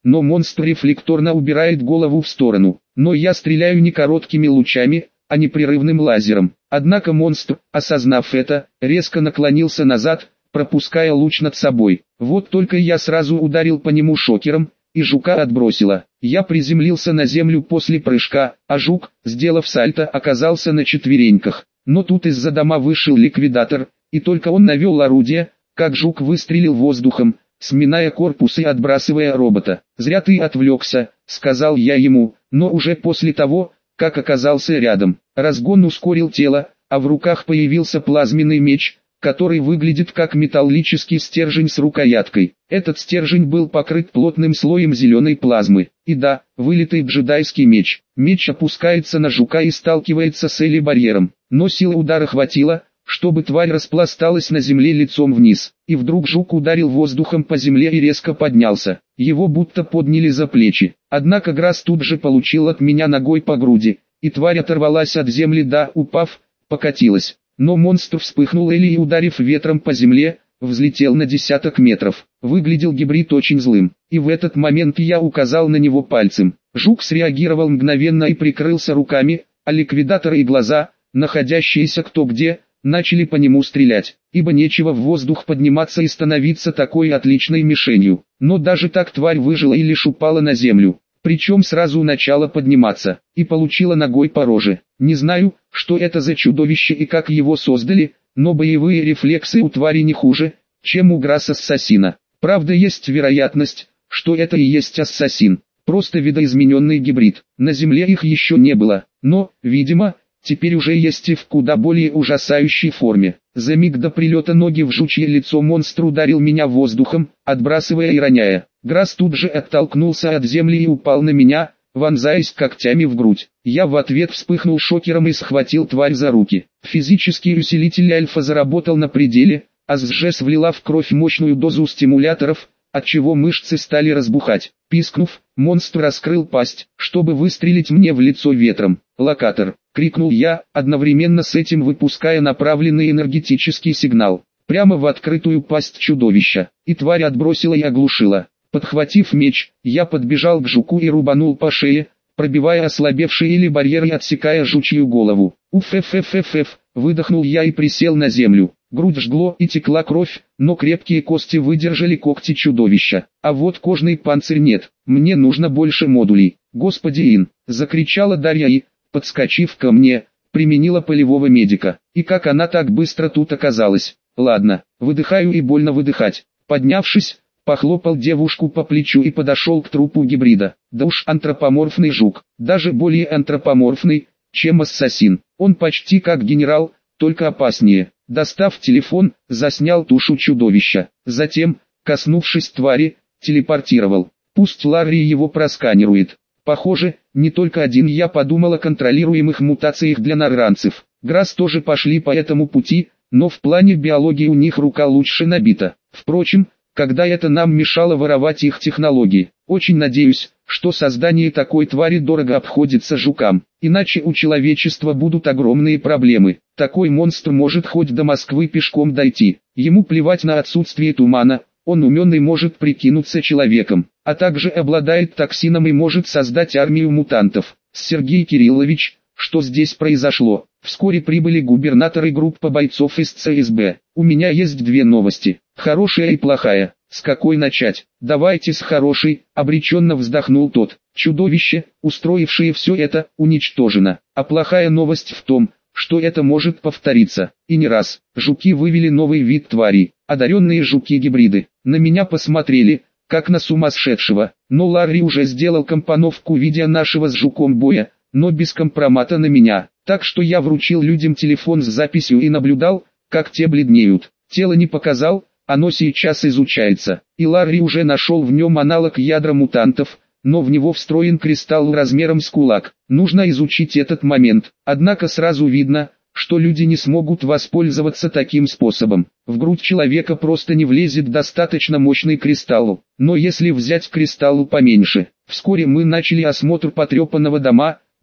Speaker 1: но монстр рефлекторно убирает голову в сторону. Но я стреляю не короткими лучами, а непрерывным лазером. Однако монстр, осознав это, резко наклонился назад, пропуская луч над собой. Вот только я сразу ударил по нему шокером, и жука отбросило. Я приземлился на землю после прыжка, а жук, сделав сальто, оказался на четвереньках. Но тут из-за дома вышел ликвидатор, и только он навел орудие, как жук выстрелил воздухом, сминая корпус и отбрасывая робота. «Зря ты отвлекся», — сказал я ему, но уже после того, как оказался рядом. Разгон ускорил тело, а в руках появился плазменный меч, который выглядит как металлический стержень с рукояткой. Этот стержень был покрыт плотным слоем зеленой плазмы. И да, вылитый джедайский меч. Меч опускается на жука и сталкивается с Эли-барьером. Но силы удара хватило, чтобы тварь распласталась на земле лицом вниз. И вдруг жук ударил воздухом по земле и резко поднялся. Его будто подняли за плечи. Однако Грасс тут же получил от меня ногой по груди, и тварь оторвалась от земли, да, упав, покатилась. Но монстр вспыхнул и, ударив ветром по земле, взлетел на десяток метров. Выглядел гибрид очень злым, и в этот момент я указал на него пальцем. Жук среагировал мгновенно и прикрылся руками, а ликвидатор и глаза, находящиеся кто где, начали по нему стрелять, ибо нечего в воздух подниматься и становиться такой отличной мишенью. Но даже так тварь выжила и лишь упала на землю. Причем сразу начала подниматься, и получила ногой по роже. Не знаю, что это за чудовище и как его создали, но боевые рефлексы у твари не хуже, чем у Грасс-ассасина. Правда, есть вероятность, что это и есть ассасин, просто видоизмененный гибрид. На земле их еще не было, но, видимо, теперь уже есть и в куда более ужасающей форме. За миг до прилета ноги в жучье лицо монстр ударил меня воздухом, отбрасывая и роняя. Грасс тут же оттолкнулся от земли и упал на меня, вонзаясь когтями в грудь. Я в ответ вспыхнул шокером и схватил тварь за руки. Физический усилитель альфа заработал на пределе, а СЖС влила в кровь мощную дозу стимуляторов, отчего мышцы стали разбухать. Пискнув, монстр раскрыл пасть, чтобы выстрелить мне в лицо ветром. «Локатор!» — крикнул я, одновременно с этим выпуская направленный энергетический сигнал. Прямо в открытую пасть чудовища, и тварь отбросила и оглушила. Подхватив меч, я подбежал к жуку и рубанул по шее, пробивая ослабевший или барьер и отсекая жучью голову. «Уф-ф-ф-ф-ф!» — выдохнул я и присел на землю. Грудь жгло и текла кровь, но крепкие кости выдержали когти чудовища. А вот кожный панцирь нет. Мне нужно больше модулей. «Господи, Ин!» — закричала Дарья и, подскочив ко мне, применила полевого медика. И как она так быстро тут оказалась? Ладно, выдыхаю и больно выдыхать. Поднявшись, похлопал девушку по плечу и подошел к трупу гибрида. Да уж антропоморфный жук, даже более антропоморфный, чем ассасин. Он почти как генерал, только опаснее. Достав телефон, заснял тушу чудовища. Затем, коснувшись твари, телепортировал. Пусть Ларри его просканирует. Похоже, не только один я подумал о контролируемых мутациях для нарранцев. Грасс тоже пошли по этому пути, но в плане биологии у них рука лучше набита. Впрочем, когда это нам мешало воровать их технологии. Очень надеюсь, что создание такой твари дорого обходится жукам, иначе у человечества будут огромные проблемы. Такой монстр может хоть до Москвы пешком дойти, ему плевать на отсутствие тумана, он умен и может прикинуться человеком, а также обладает токсином и может создать армию мутантов. Сергей Кириллович, что здесь произошло? Вскоре прибыли губернатор и группа бойцов из ЦСБ. У меня есть две новости, хорошая и плохая. С какой начать? Давайте с хорошей, обреченно вздохнул тот. Чудовище, устроившее все это, уничтожено. А плохая новость в том, что это может повториться. И не раз. Жуки вывели новый вид тварей. Одаренные жуки-гибриды. На меня посмотрели, как на сумасшедшего. Но Ларри уже сделал компоновку видео нашего с жуком боя, но без компромата на меня. Так что я вручил людям телефон с записью и наблюдал, как те бледнеют. Тело не показал, оно сейчас изучается. И Ларри уже нашел в нем аналог ядра мутантов, но в него встроен кристалл размером с кулак. Нужно изучить этот момент. Однако сразу видно, что люди не смогут воспользоваться таким способом. В грудь человека просто не влезет достаточно мощный кристалл. Но если взять кристалл поменьше, вскоре мы начали осмотр потрепанного дома,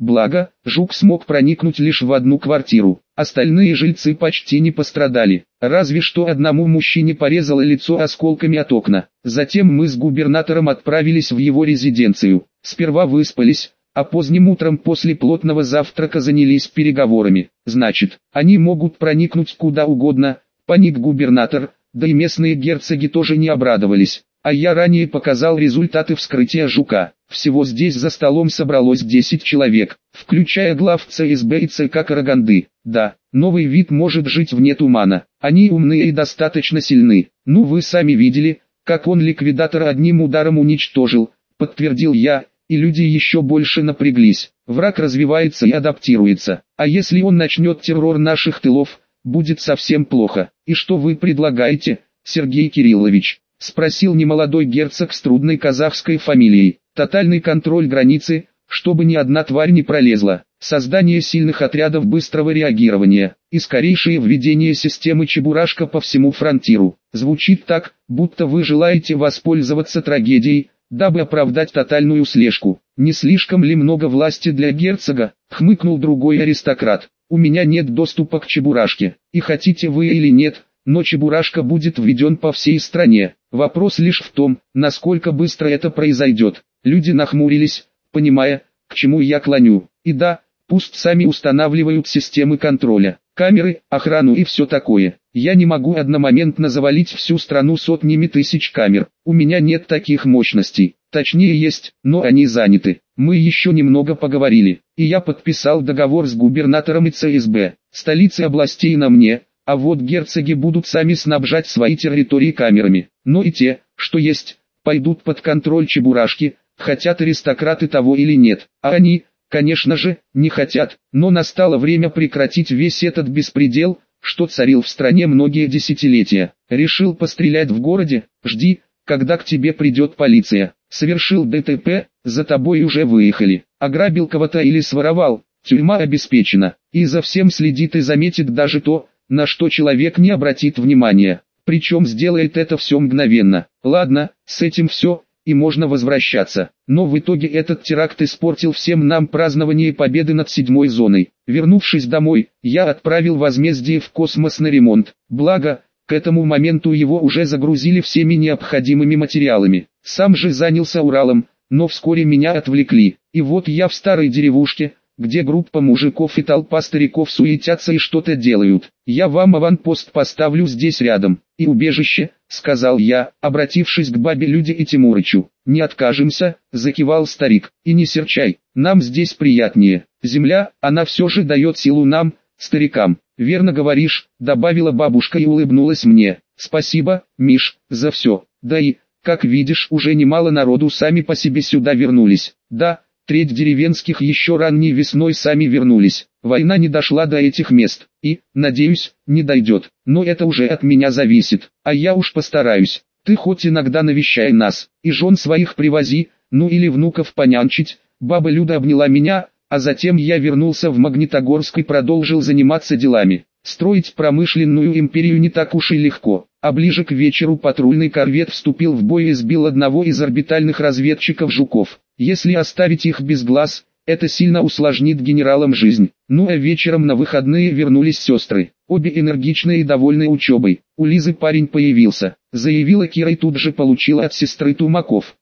Speaker 1: Благо, жук смог проникнуть лишь в одну квартиру. Остальные жильцы почти не пострадали. Разве что одному мужчине порезало лицо осколками от окна. Затем мы с губернатором отправились в его резиденцию. Сперва выспались, а поздним утром после плотного завтрака занялись переговорами. Значит, они могут проникнуть куда угодно, паник губернатор, да и местные герцоги тоже не обрадовались. А я ранее показал результаты вскрытия жука. Всего здесь за столом собралось 10 человек, включая глав ЦСБ и ЦК Караганды. Да, новый вид может жить вне тумана. Они умные и достаточно сильны. Ну вы сами видели, как он ликвидатора одним ударом уничтожил, подтвердил я, и люди еще больше напряглись. Враг развивается и адаптируется. А если он начнет террор наших тылов, будет совсем плохо. И что вы предлагаете, Сергей Кириллович? Спросил немолодой герцог с трудной казахской фамилией. Тотальный контроль границы, чтобы ни одна тварь не пролезла. Создание сильных отрядов быстрого реагирования. И скорейшее введение системы Чебурашка по всему фронтиру. Звучит так, будто вы желаете воспользоваться трагедией, дабы оправдать тотальную слежку. Не слишком ли много власти для герцога? Хмыкнул другой аристократ. У меня нет доступа к Чебурашке. И хотите вы или нет, но Чебурашка будет введен по всей стране. Вопрос лишь в том, насколько быстро это произойдет. Люди нахмурились, понимая, к чему я клоню. И да, пусть сами устанавливают системы контроля, камеры, охрану и все такое. Я не могу одномоментно завалить всю страну сотнями тысяч камер. У меня нет таких мощностей. Точнее есть, но они заняты. Мы еще немного поговорили, и я подписал договор с губернатором и ЦСБ. Столицы областей на мне. А вот герцоги будут сами снабжать свои территории камерами. Но и те, что есть, пойдут под контроль Чебурашки, хотят аристократы того или нет. А они, конечно же, не хотят. Но настало время прекратить весь этот беспредел, что царил в стране многие десятилетия. Решил пострелять в городе? Жди, когда к тебе придет полиция. Совершил ДТП, за тобой уже выехали. Ограбил кого-то или своровал, тюрьма обеспечена. И за всем следит и заметит даже то, на что человек не обратит внимания. Причем сделает это все мгновенно. Ладно, с этим все, и можно возвращаться. Но в итоге этот теракт испортил всем нам празднование победы над 7-й зоной. Вернувшись домой, я отправил возмездие в космос на ремонт. Благо, к этому моменту его уже загрузили всеми необходимыми материалами. Сам же занялся Уралом, но вскоре меня отвлекли. И вот я в старой деревушке, где группа мужиков и толпа стариков суетятся и что-то делают. Я вам аванпост поставлю здесь рядом. И убежище, сказал я, обратившись к бабе Люде и Тимурычу. Не откажемся, закивал старик. И не серчай, нам здесь приятнее. Земля, она все же дает силу нам, старикам. Верно говоришь, добавила бабушка и улыбнулась мне. Спасибо, Миш, за все. Да и, как видишь, уже немало народу сами по себе сюда вернулись. Да, треть деревенских еще ранней весной сами вернулись. Война не дошла до этих мест. И, надеюсь, не дойдет. Но это уже от меня зависит. А я уж постараюсь. Ты хоть иногда навещай нас. И жен своих привози, ну или внуков понянчить. Баба Люда обняла меня, а затем я вернулся в Магнитогорск и продолжил заниматься делами. Строить промышленную империю не так уж и легко. А ближе к вечеру патрульный корвет вступил в бой и сбил одного из орбитальных разведчиков Жуков. Если оставить их без глаз, это сильно усложнит генералам жизнь. Ну а вечером на выходные вернулись сестры. Обе энергичные и довольные учебой. У Лизы парень появился. Заявила Кира и тут же получила от сестры Тумаков.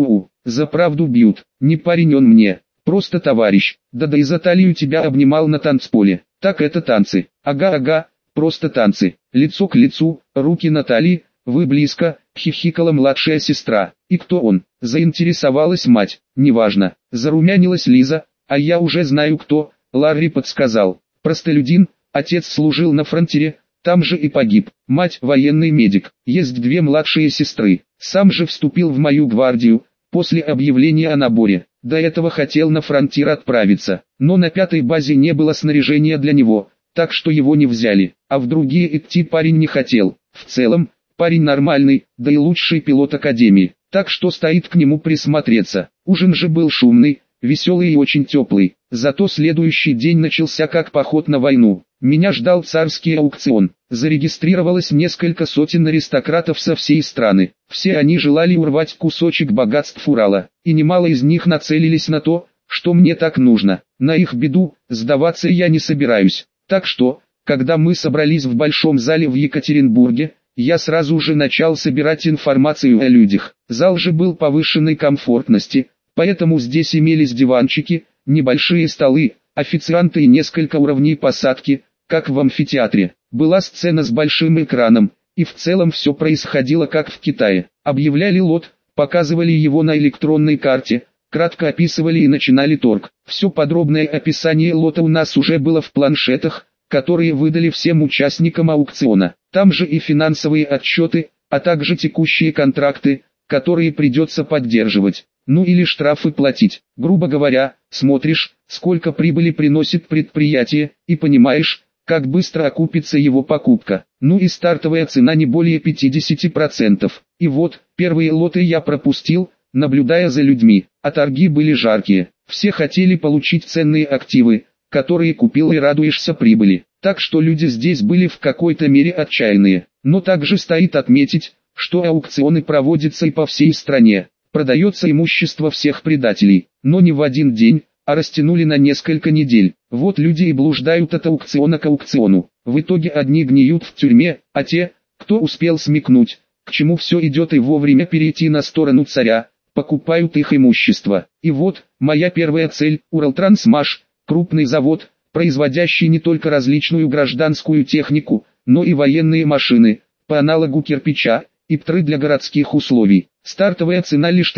Speaker 1: За правду бьют. Не парень он мне, просто товарищ. Да и за талию тебя обнимал на танцполе. Так это танцы. Ага, просто танцы. Лицо к лицу, руки на талии, вы близко, хихикала младшая сестра. И кто он? Заинтересовалась мать. Неважно. Зарумянилась Лиза, а я уже знаю кто. Ларри подсказал. Простолюдин, отец служил на фронтире, там же и погиб. Мать военный медик. Есть две младшие сестры. Сам же вступил в мою гвардию, после объявления о наборе. До этого хотел на фронтир отправиться, но на 5-й базе не было снаряжения для него, так что его не взяли. А в другие идти парень не хотел. В целом, парень нормальный, да и лучший пилот академии, так что стоит к нему присмотреться. Ужин же был шумный, веселый и очень теплый. Зато следующий день начался как поход на войну. Меня ждал царский аукцион. Зарегистрировалось несколько сотен аристократов со всей страны. Все они желали урвать кусочек богатств Урала, и немало из них нацелились на то, что мне так нужно. На их беду, сдаваться я не собираюсь. Так что, когда мы собрались в большом зале в Екатеринбурге, я сразу же начал собирать информацию о людях. Зал же был повышенной комфортности, поэтому здесь имелись диванчики, небольшие столы, официанты и несколько уровней посадки, как в амфитеатре. Была сцена с большим экраном, и в целом все происходило как в Китае. Объявляли лот, показывали его на электронной карте, кратко описывали и начинали торг. Все подробное описание лота у нас уже было в планшетах, которые выдали всем участникам аукциона. Там же и финансовые отчеты, а также текущие контракты, которые придется поддерживать. Ну или штрафы платить. Грубо говоря, смотришь, сколько прибыли приносит предприятие, и понимаешь, как быстро окупится его покупка. Ну и стартовая цена не более 50%. И вот, первые лоты я пропустил, наблюдая за людьми, а торги были жаркие. Все хотели получить ценные активы, которые купил, и радуешься прибыли. Так что люди здесь были в какой-то мере отчаянные. Но также стоит отметить, что аукционы проводятся и по всей стране. Продается имущество всех предателей, но не в один день, а растянули на несколько недель. Вот люди и блуждают от аукциона к аукциону. В итоге одни гниют в тюрьме, а те, кто успел смекнуть, к чему все идет, и вовремя перейти на сторону царя, покупают их имущество. И вот, моя первая цель – Уралтрансмаш, крупный завод, производящий не только различную гражданскую технику, но и военные машины, по аналогу кирпича, и ПТРы для городских условий. Стартовая цена лишь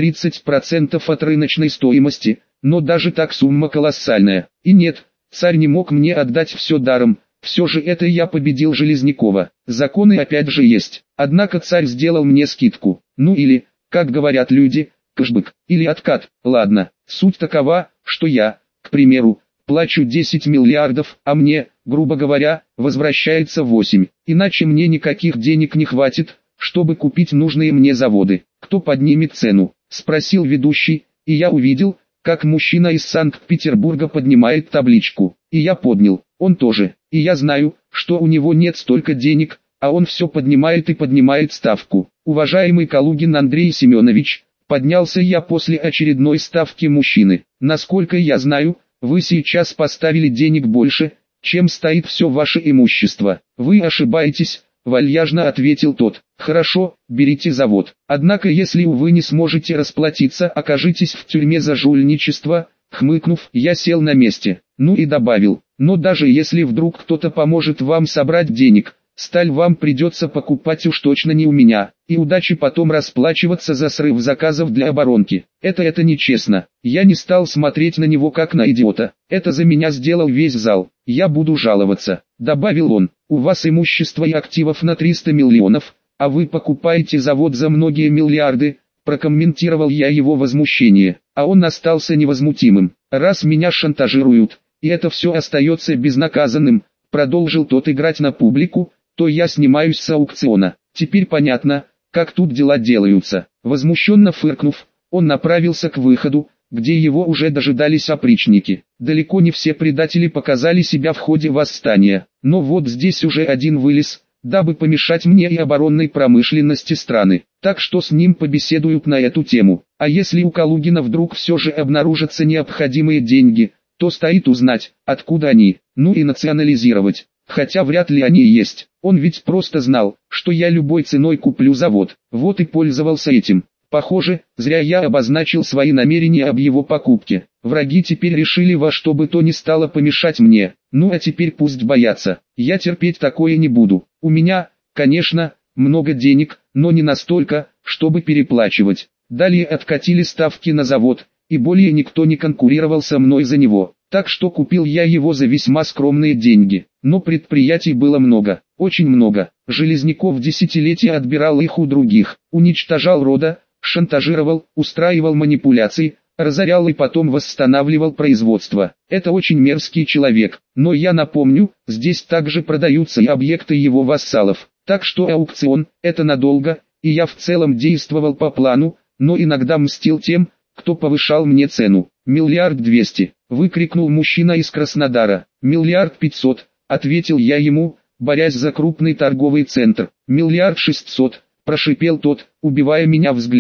Speaker 1: 30% от рыночной стоимости, но даже так сумма колоссальная. И нет, царь не мог мне отдать все даром, все же это я победил Железнякова. Законы опять же есть. Однако царь сделал мне скидку. Ну или, как говорят люди, кэшбэк, или откат. Ладно, суть такова, что я, к примеру, плачу 10 миллиардов, а мне, грубо говоря, возвращается 8. Иначе мне никаких денег не хватит, чтобы купить нужные мне заводы. Кто поднимет цену? Спросил ведущий, и я увидел, как мужчина из Санкт-Петербурга поднимает табличку. И я поднял, он тоже. И я знаю, что у него нет столько денег, а он все поднимает и поднимает ставку. Уважаемый Калугин Андрей Семенович, поднялся я после очередной ставки мужчины. Насколько я знаю, вы сейчас поставили денег больше, чем стоит все ваше имущество. Вы ошибаетесь, вальяжно ответил тот. Хорошо, берите завод. Однако если вы не сможете расплатиться, окажитесь в тюрьме за жульничество. Хмыкнув, я сел на месте. Ну и добавил, но даже если вдруг кто-то поможет вам собрать денег, сталь вам придется покупать уж точно не у меня, и удачи потом расплачиваться за срыв заказов для оборонки. Это нечестно. Я не стал смотреть на него как на идиота. Это за меня сделал весь зал. Я буду жаловаться, добавил он. У вас имущество и активов на 300 миллионов, а вы покупаете завод за многие миллиарды. Прокомментировал я его возмущение, а он остался невозмутимым. Раз меня шантажируют, и это все остается безнаказанным, продолжил тот играть на публику, то я снимаюсь с аукциона. Теперь понятно, как тут дела делаются. Возмущенно фыркнув, он направился к выходу, где его уже дожидались опричники. Далеко не все предатели показали себя в ходе восстания, но вот здесь уже один вылез, дабы помешать мне и оборонной промышленности страны. Так что с ним побеседуют на эту тему. А если у Калугина вдруг все же обнаружатся необходимые деньги, то стоит узнать, откуда они, ну и национализировать. Хотя вряд ли они есть. Он ведь просто знал, что я любой ценой куплю завод. Вот и пользовался этим. Похоже, зря я обозначил свои намерения об его покупке. Враги теперь решили во что бы то ни стало помешать мне. Ну а теперь пусть боятся. Я терпеть такое не буду. У меня, конечно, много денег, но не настолько, чтобы переплачивать. Далее откатили ставки на завод, и более никто не конкурировал со мной за него. Так что купил я его за весьма скромные деньги. Но предприятий было много, очень много. Железняков десятилетия отбирал их у других, уничтожал рода, шантажировал, устраивал манипуляции, разорял и потом восстанавливал производство. Это очень мерзкий человек. Но я напомню, здесь также продаются и объекты его вассалов. Так что аукцион – это надолго, и я в целом действовал по плану, но иногда мстил тем, кто повышал мне цену. 1 200 000 – выкрикнул мужчина из Краснодара. 1 500 000 – ответил я ему, борясь за крупный торговый центр. 1 600 000 – прошипел тот, убивая меня взглядом.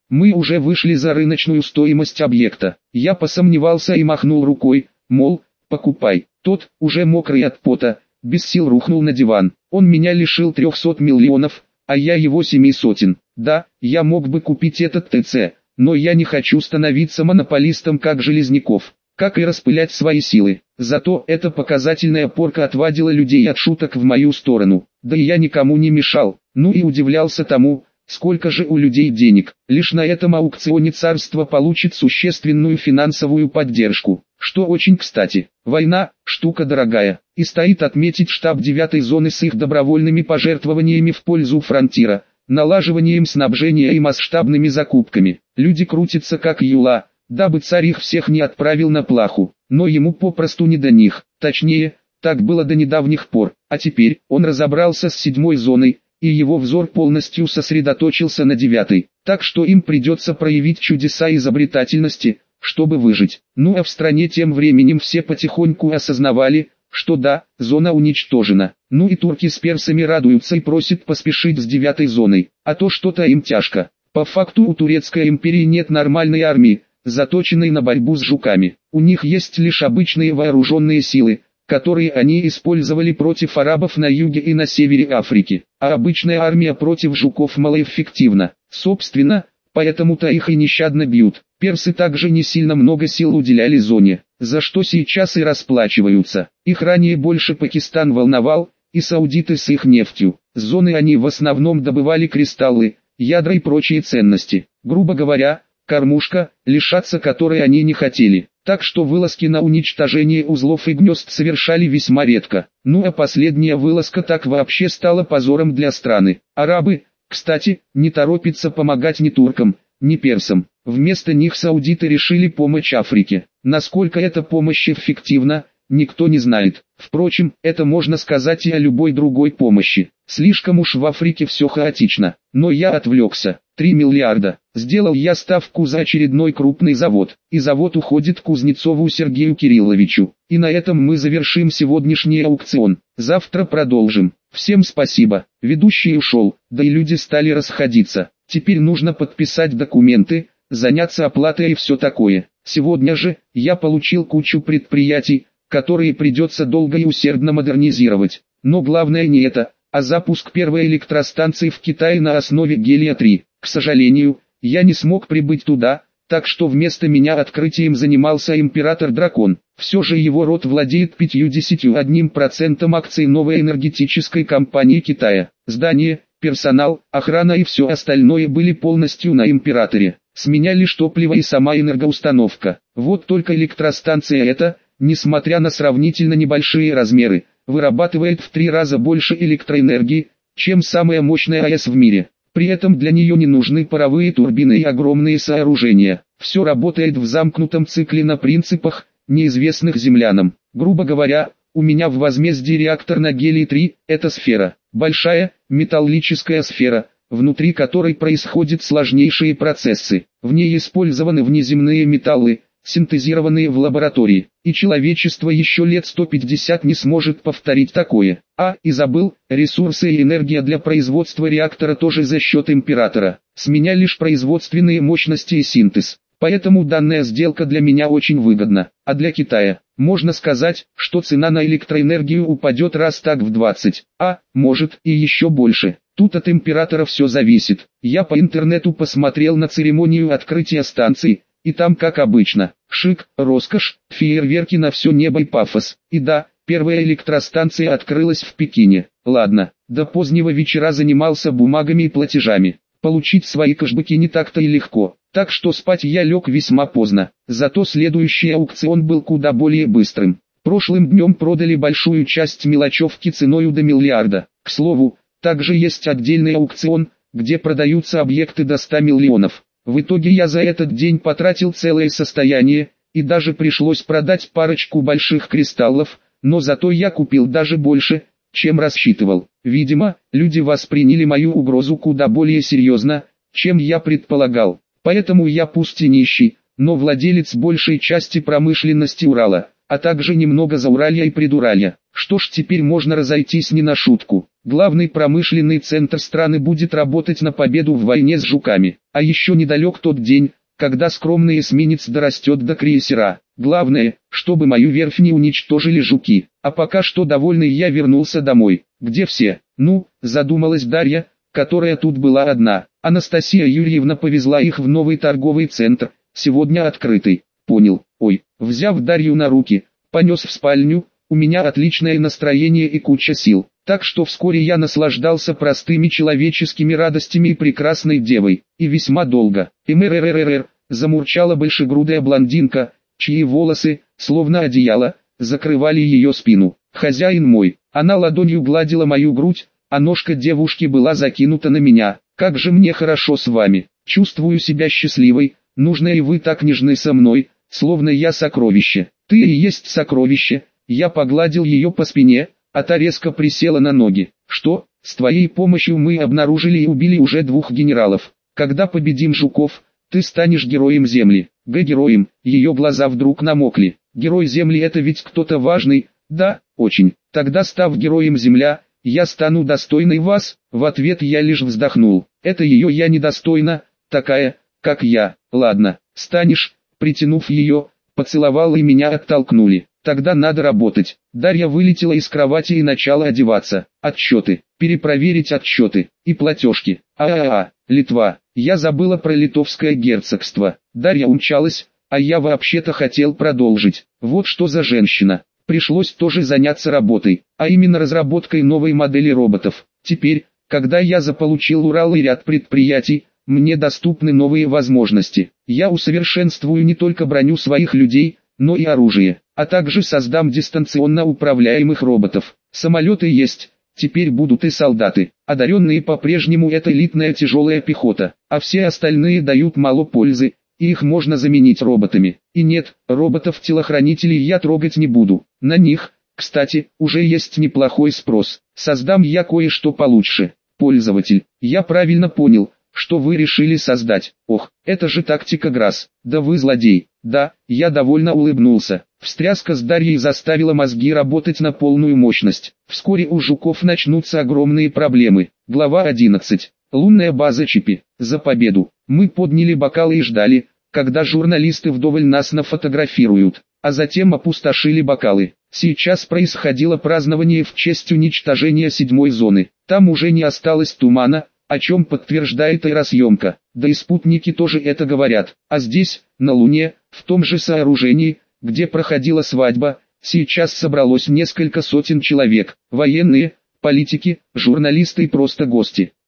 Speaker 1: Мы уже вышли за рыночную стоимость объекта. Я посомневался и махнул рукой, мол, покупай. Тот, уже мокрый от пота, без сил рухнул на диван. Он меня лишил 300 миллионов, а я его 700. Да, я мог бы купить этот ТЦ, но я не хочу становиться монополистом как Железняков, как и распылять свои силы. Зато эта показательная порка отвадила людей от шуток в мою сторону. Да и я никому не мешал, ну и удивлялся тому, сколько же у людей денег. Лишь на этом аукционе царство получит существенную финансовую поддержку. Что очень кстати. Война – штука дорогая. И стоит отметить штаб 9-й зоны с их добровольными пожертвованиями в пользу фронтира, налаживанием снабжения и масштабными закупками. Люди крутятся как юла, дабы царь их всех не отправил на плаху. Но ему попросту не до них. Точнее, так было до недавних пор. А теперь он разобрался с 7-й зоной, и его взор полностью сосредоточился на 9-й. Так что им придется проявить чудеса изобретательности, чтобы выжить. Ну а в стране тем временем все потихоньку осознавали, что да, зона уничтожена. Ну и турки с персами радуются и просят поспешить с 9-й зоной. А то что-то им тяжко. По факту у Турецкой империи нет нормальной армии, заточенной на борьбу с жуками. У них есть лишь обычные вооруженные силы, которые они использовали против арабов на юге и на севере Африки. А обычная армия против жуков малоэффективна. Собственно, поэтому-то их и нещадно бьют. Персы также не сильно много сил уделяли зоне, за что сейчас и расплачиваются. Их ранее больше Пакистан волновал, и саудиты с их нефтью. С зоны они в основном добывали кристаллы, ядра и прочие ценности. Грубо говоря, кормушка, лишаться которой они не хотели. Так что вылазки на уничтожение узлов и гнезд совершали весьма редко. Ну а последняя вылазка так вообще стала позором для страны. Арабы, кстати, не торопятся помогать ни туркам, ни персам. Вместо них саудиты решили помочь Африке. Насколько эта помощь эффективна, никто не знает. Впрочем, это можно сказать и о любой другой помощи. Слишком уж в Африке все хаотично. Но я отвлекся. 3 миллиарда. Сделал я ставку за очередной крупный завод. И завод уходит Кузнецову Сергею Кирилловичу. И на этом мы завершим сегодняшний аукцион. Завтра продолжим. Всем спасибо. Ведущий ушел, да и люди стали расходиться. Теперь нужно подписать документы, заняться оплатой и все такое. Сегодня же я получил кучу предприятий, которые придется долго и усердно модернизировать. Но главное не это, а запуск первой электростанции в Китае на основе гелия-3. К сожалению, я не смог прибыть туда, так что вместо меня открытием занимался император-дракон. Все же его род владеет 51% акций новой энергетической компании Китая. Здание, персонал, охрана и все остальное были полностью на императоре. С меня лишь топливо и сама энергоустановка. Вот только электростанция эта, несмотря на сравнительно небольшие размеры, вырабатывает в 3 раза больше электроэнергии, чем самая мощная АЭС в мире. При этом для нее не нужны паровые турбины и огромные сооружения. Все работает в замкнутом цикле на принципах, неизвестных землянам. Грубо говоря, у меня в возмездии реактор на гелий-3 – это сфера. Большая, металлическая сфера, внутри которой происходят сложнейшие процессы. В ней использованы внеземные металлы, синтезированные в лаборатории, и человечество еще лет 150 не сможет повторить такое. И забыл, ресурсы и энергия для производства реактора тоже за счет императора. С меня лишь производственные мощности и синтез. Поэтому данная сделка для меня очень выгодна. А для Китая, можно сказать, что цена на электроэнергию упадет раз так в 20, может и еще больше. Тут от императора все зависит. Я по интернету посмотрел на церемонию открытия станции, и там как обычно, шик, роскошь, фейерверки на все небо и пафос. И да, первая электростанция открылась в Пекине. Ладно, до позднего вечера занимался бумагами и платежами. Получить свои кэшбэки не так-то и легко, так что спать я лег весьма поздно. Зато следующий аукцион был куда более быстрым. Прошлым днем продали большую часть мелочевки ценою до миллиарда. К слову, также есть отдельный аукцион, где продаются объекты до 100 миллионов. В итоге я за этот день потратил целое состояние, и даже пришлось продать парочку больших кристаллов, но зато я купил даже больше, чем рассчитывал. Видимо, люди восприняли мою угрозу куда более серьезно, чем я предполагал. Поэтому я пусть и нищий, но владелец большей части промышленности Урала, а также немного Зауралья и Придуралья. Что ж, теперь можно разойтись не на шутку. Главный промышленный центр страны будет работать на победу в войне с жуками. А еще недалек тот день, когда скромный эсминец дорастет до крейсера. Главное, чтобы мою верфь не уничтожили жуки. А пока что довольный я вернулся домой. Где все? Ну, задумалась Дарья, которая тут была одна. Анастасия Юрьевна повезла их в новый торговый центр, сегодня открытый. Понял. Ой, взяв Дарью на руки, понес в спальню. У меня отличное настроение и куча сил. Так что вскоре я наслаждался простыми человеческими радостями и прекрасной девой. И весьма долго. «МРРРР», замурчала большегрудая блондинка, чьи волосы, словно одеяло, закрывали ее спину. «Хозяин мой». Она ладонью гладила мою грудь, а ножка девушки была закинута на меня. «Как же мне хорошо с вами. Чувствую себя счастливой. Нужно и вы так нежны со мной, словно я сокровище». «Ты и есть сокровище». Я погладил ее по спине, а та резко присела на ноги. «Что? С твоей помощью мы обнаружили и убили уже 2 генералов. Когда победим жуков, ты станешь героем Земли». Героем. Ее глаза вдруг намокли. «Герой Земли — это ведь кто-то важный?» «Да, очень. Тогда, став героем Земля, я стану достойной вас». В ответ я лишь вздохнул. «Это ее я недостойна, такая, как я». «Ладно, станешь». Притянув ее, поцеловал и меня оттолкнули. «Тогда надо работать». Дарья вылетела из кровати и начала одеваться. «Отчеты. Перепроверить отчеты. И платежки. Литва. Я забыла про литовское герцогство». Дарья умчалась, а я вообще-то хотел продолжить. Вот что за женщина. Пришлось тоже заняться работой, а именно разработкой новой модели роботов. Теперь, когда я заполучил Урал и ряд предприятий, мне доступны новые возможности. Я усовершенствую не только броню своих людей, но и оружие, а также создам дистанционно управляемых роботов. Самолеты есть, теперь будут и солдаты. Одаренные по-прежнему это элитная тяжелая пехота, а все остальные дают мало пользы, и их можно заменить роботами. И нет, роботов-телохранителей я трогать не буду. На них, кстати, уже есть неплохой спрос. Создам я кое-что получше. Пользователь, я правильно понял, что вы решили создать. Ох, это же тактика ГРАС. Да вы злодей. Да, я довольно улыбнулся. Встряска с Дарьей заставила мозги работать на полную мощность. Вскоре у жуков начнутся огромные проблемы. Глава 11. Лунная база Чипи. За победу. Мы подняли бокалы и ждали, когда журналисты вдоволь нас нафотографируют, а затем опустошили бокалы. Сейчас происходило празднование в честь уничтожения 7-й зоны. Там уже не осталось тумана, о чем подтверждает аэросъемка. Да и спутники тоже это говорят. А здесь, на Луне, в том же сооружении, где проходила свадьба, сейчас собралось несколько сотен человек. Военные, политики, журналисты и просто гости.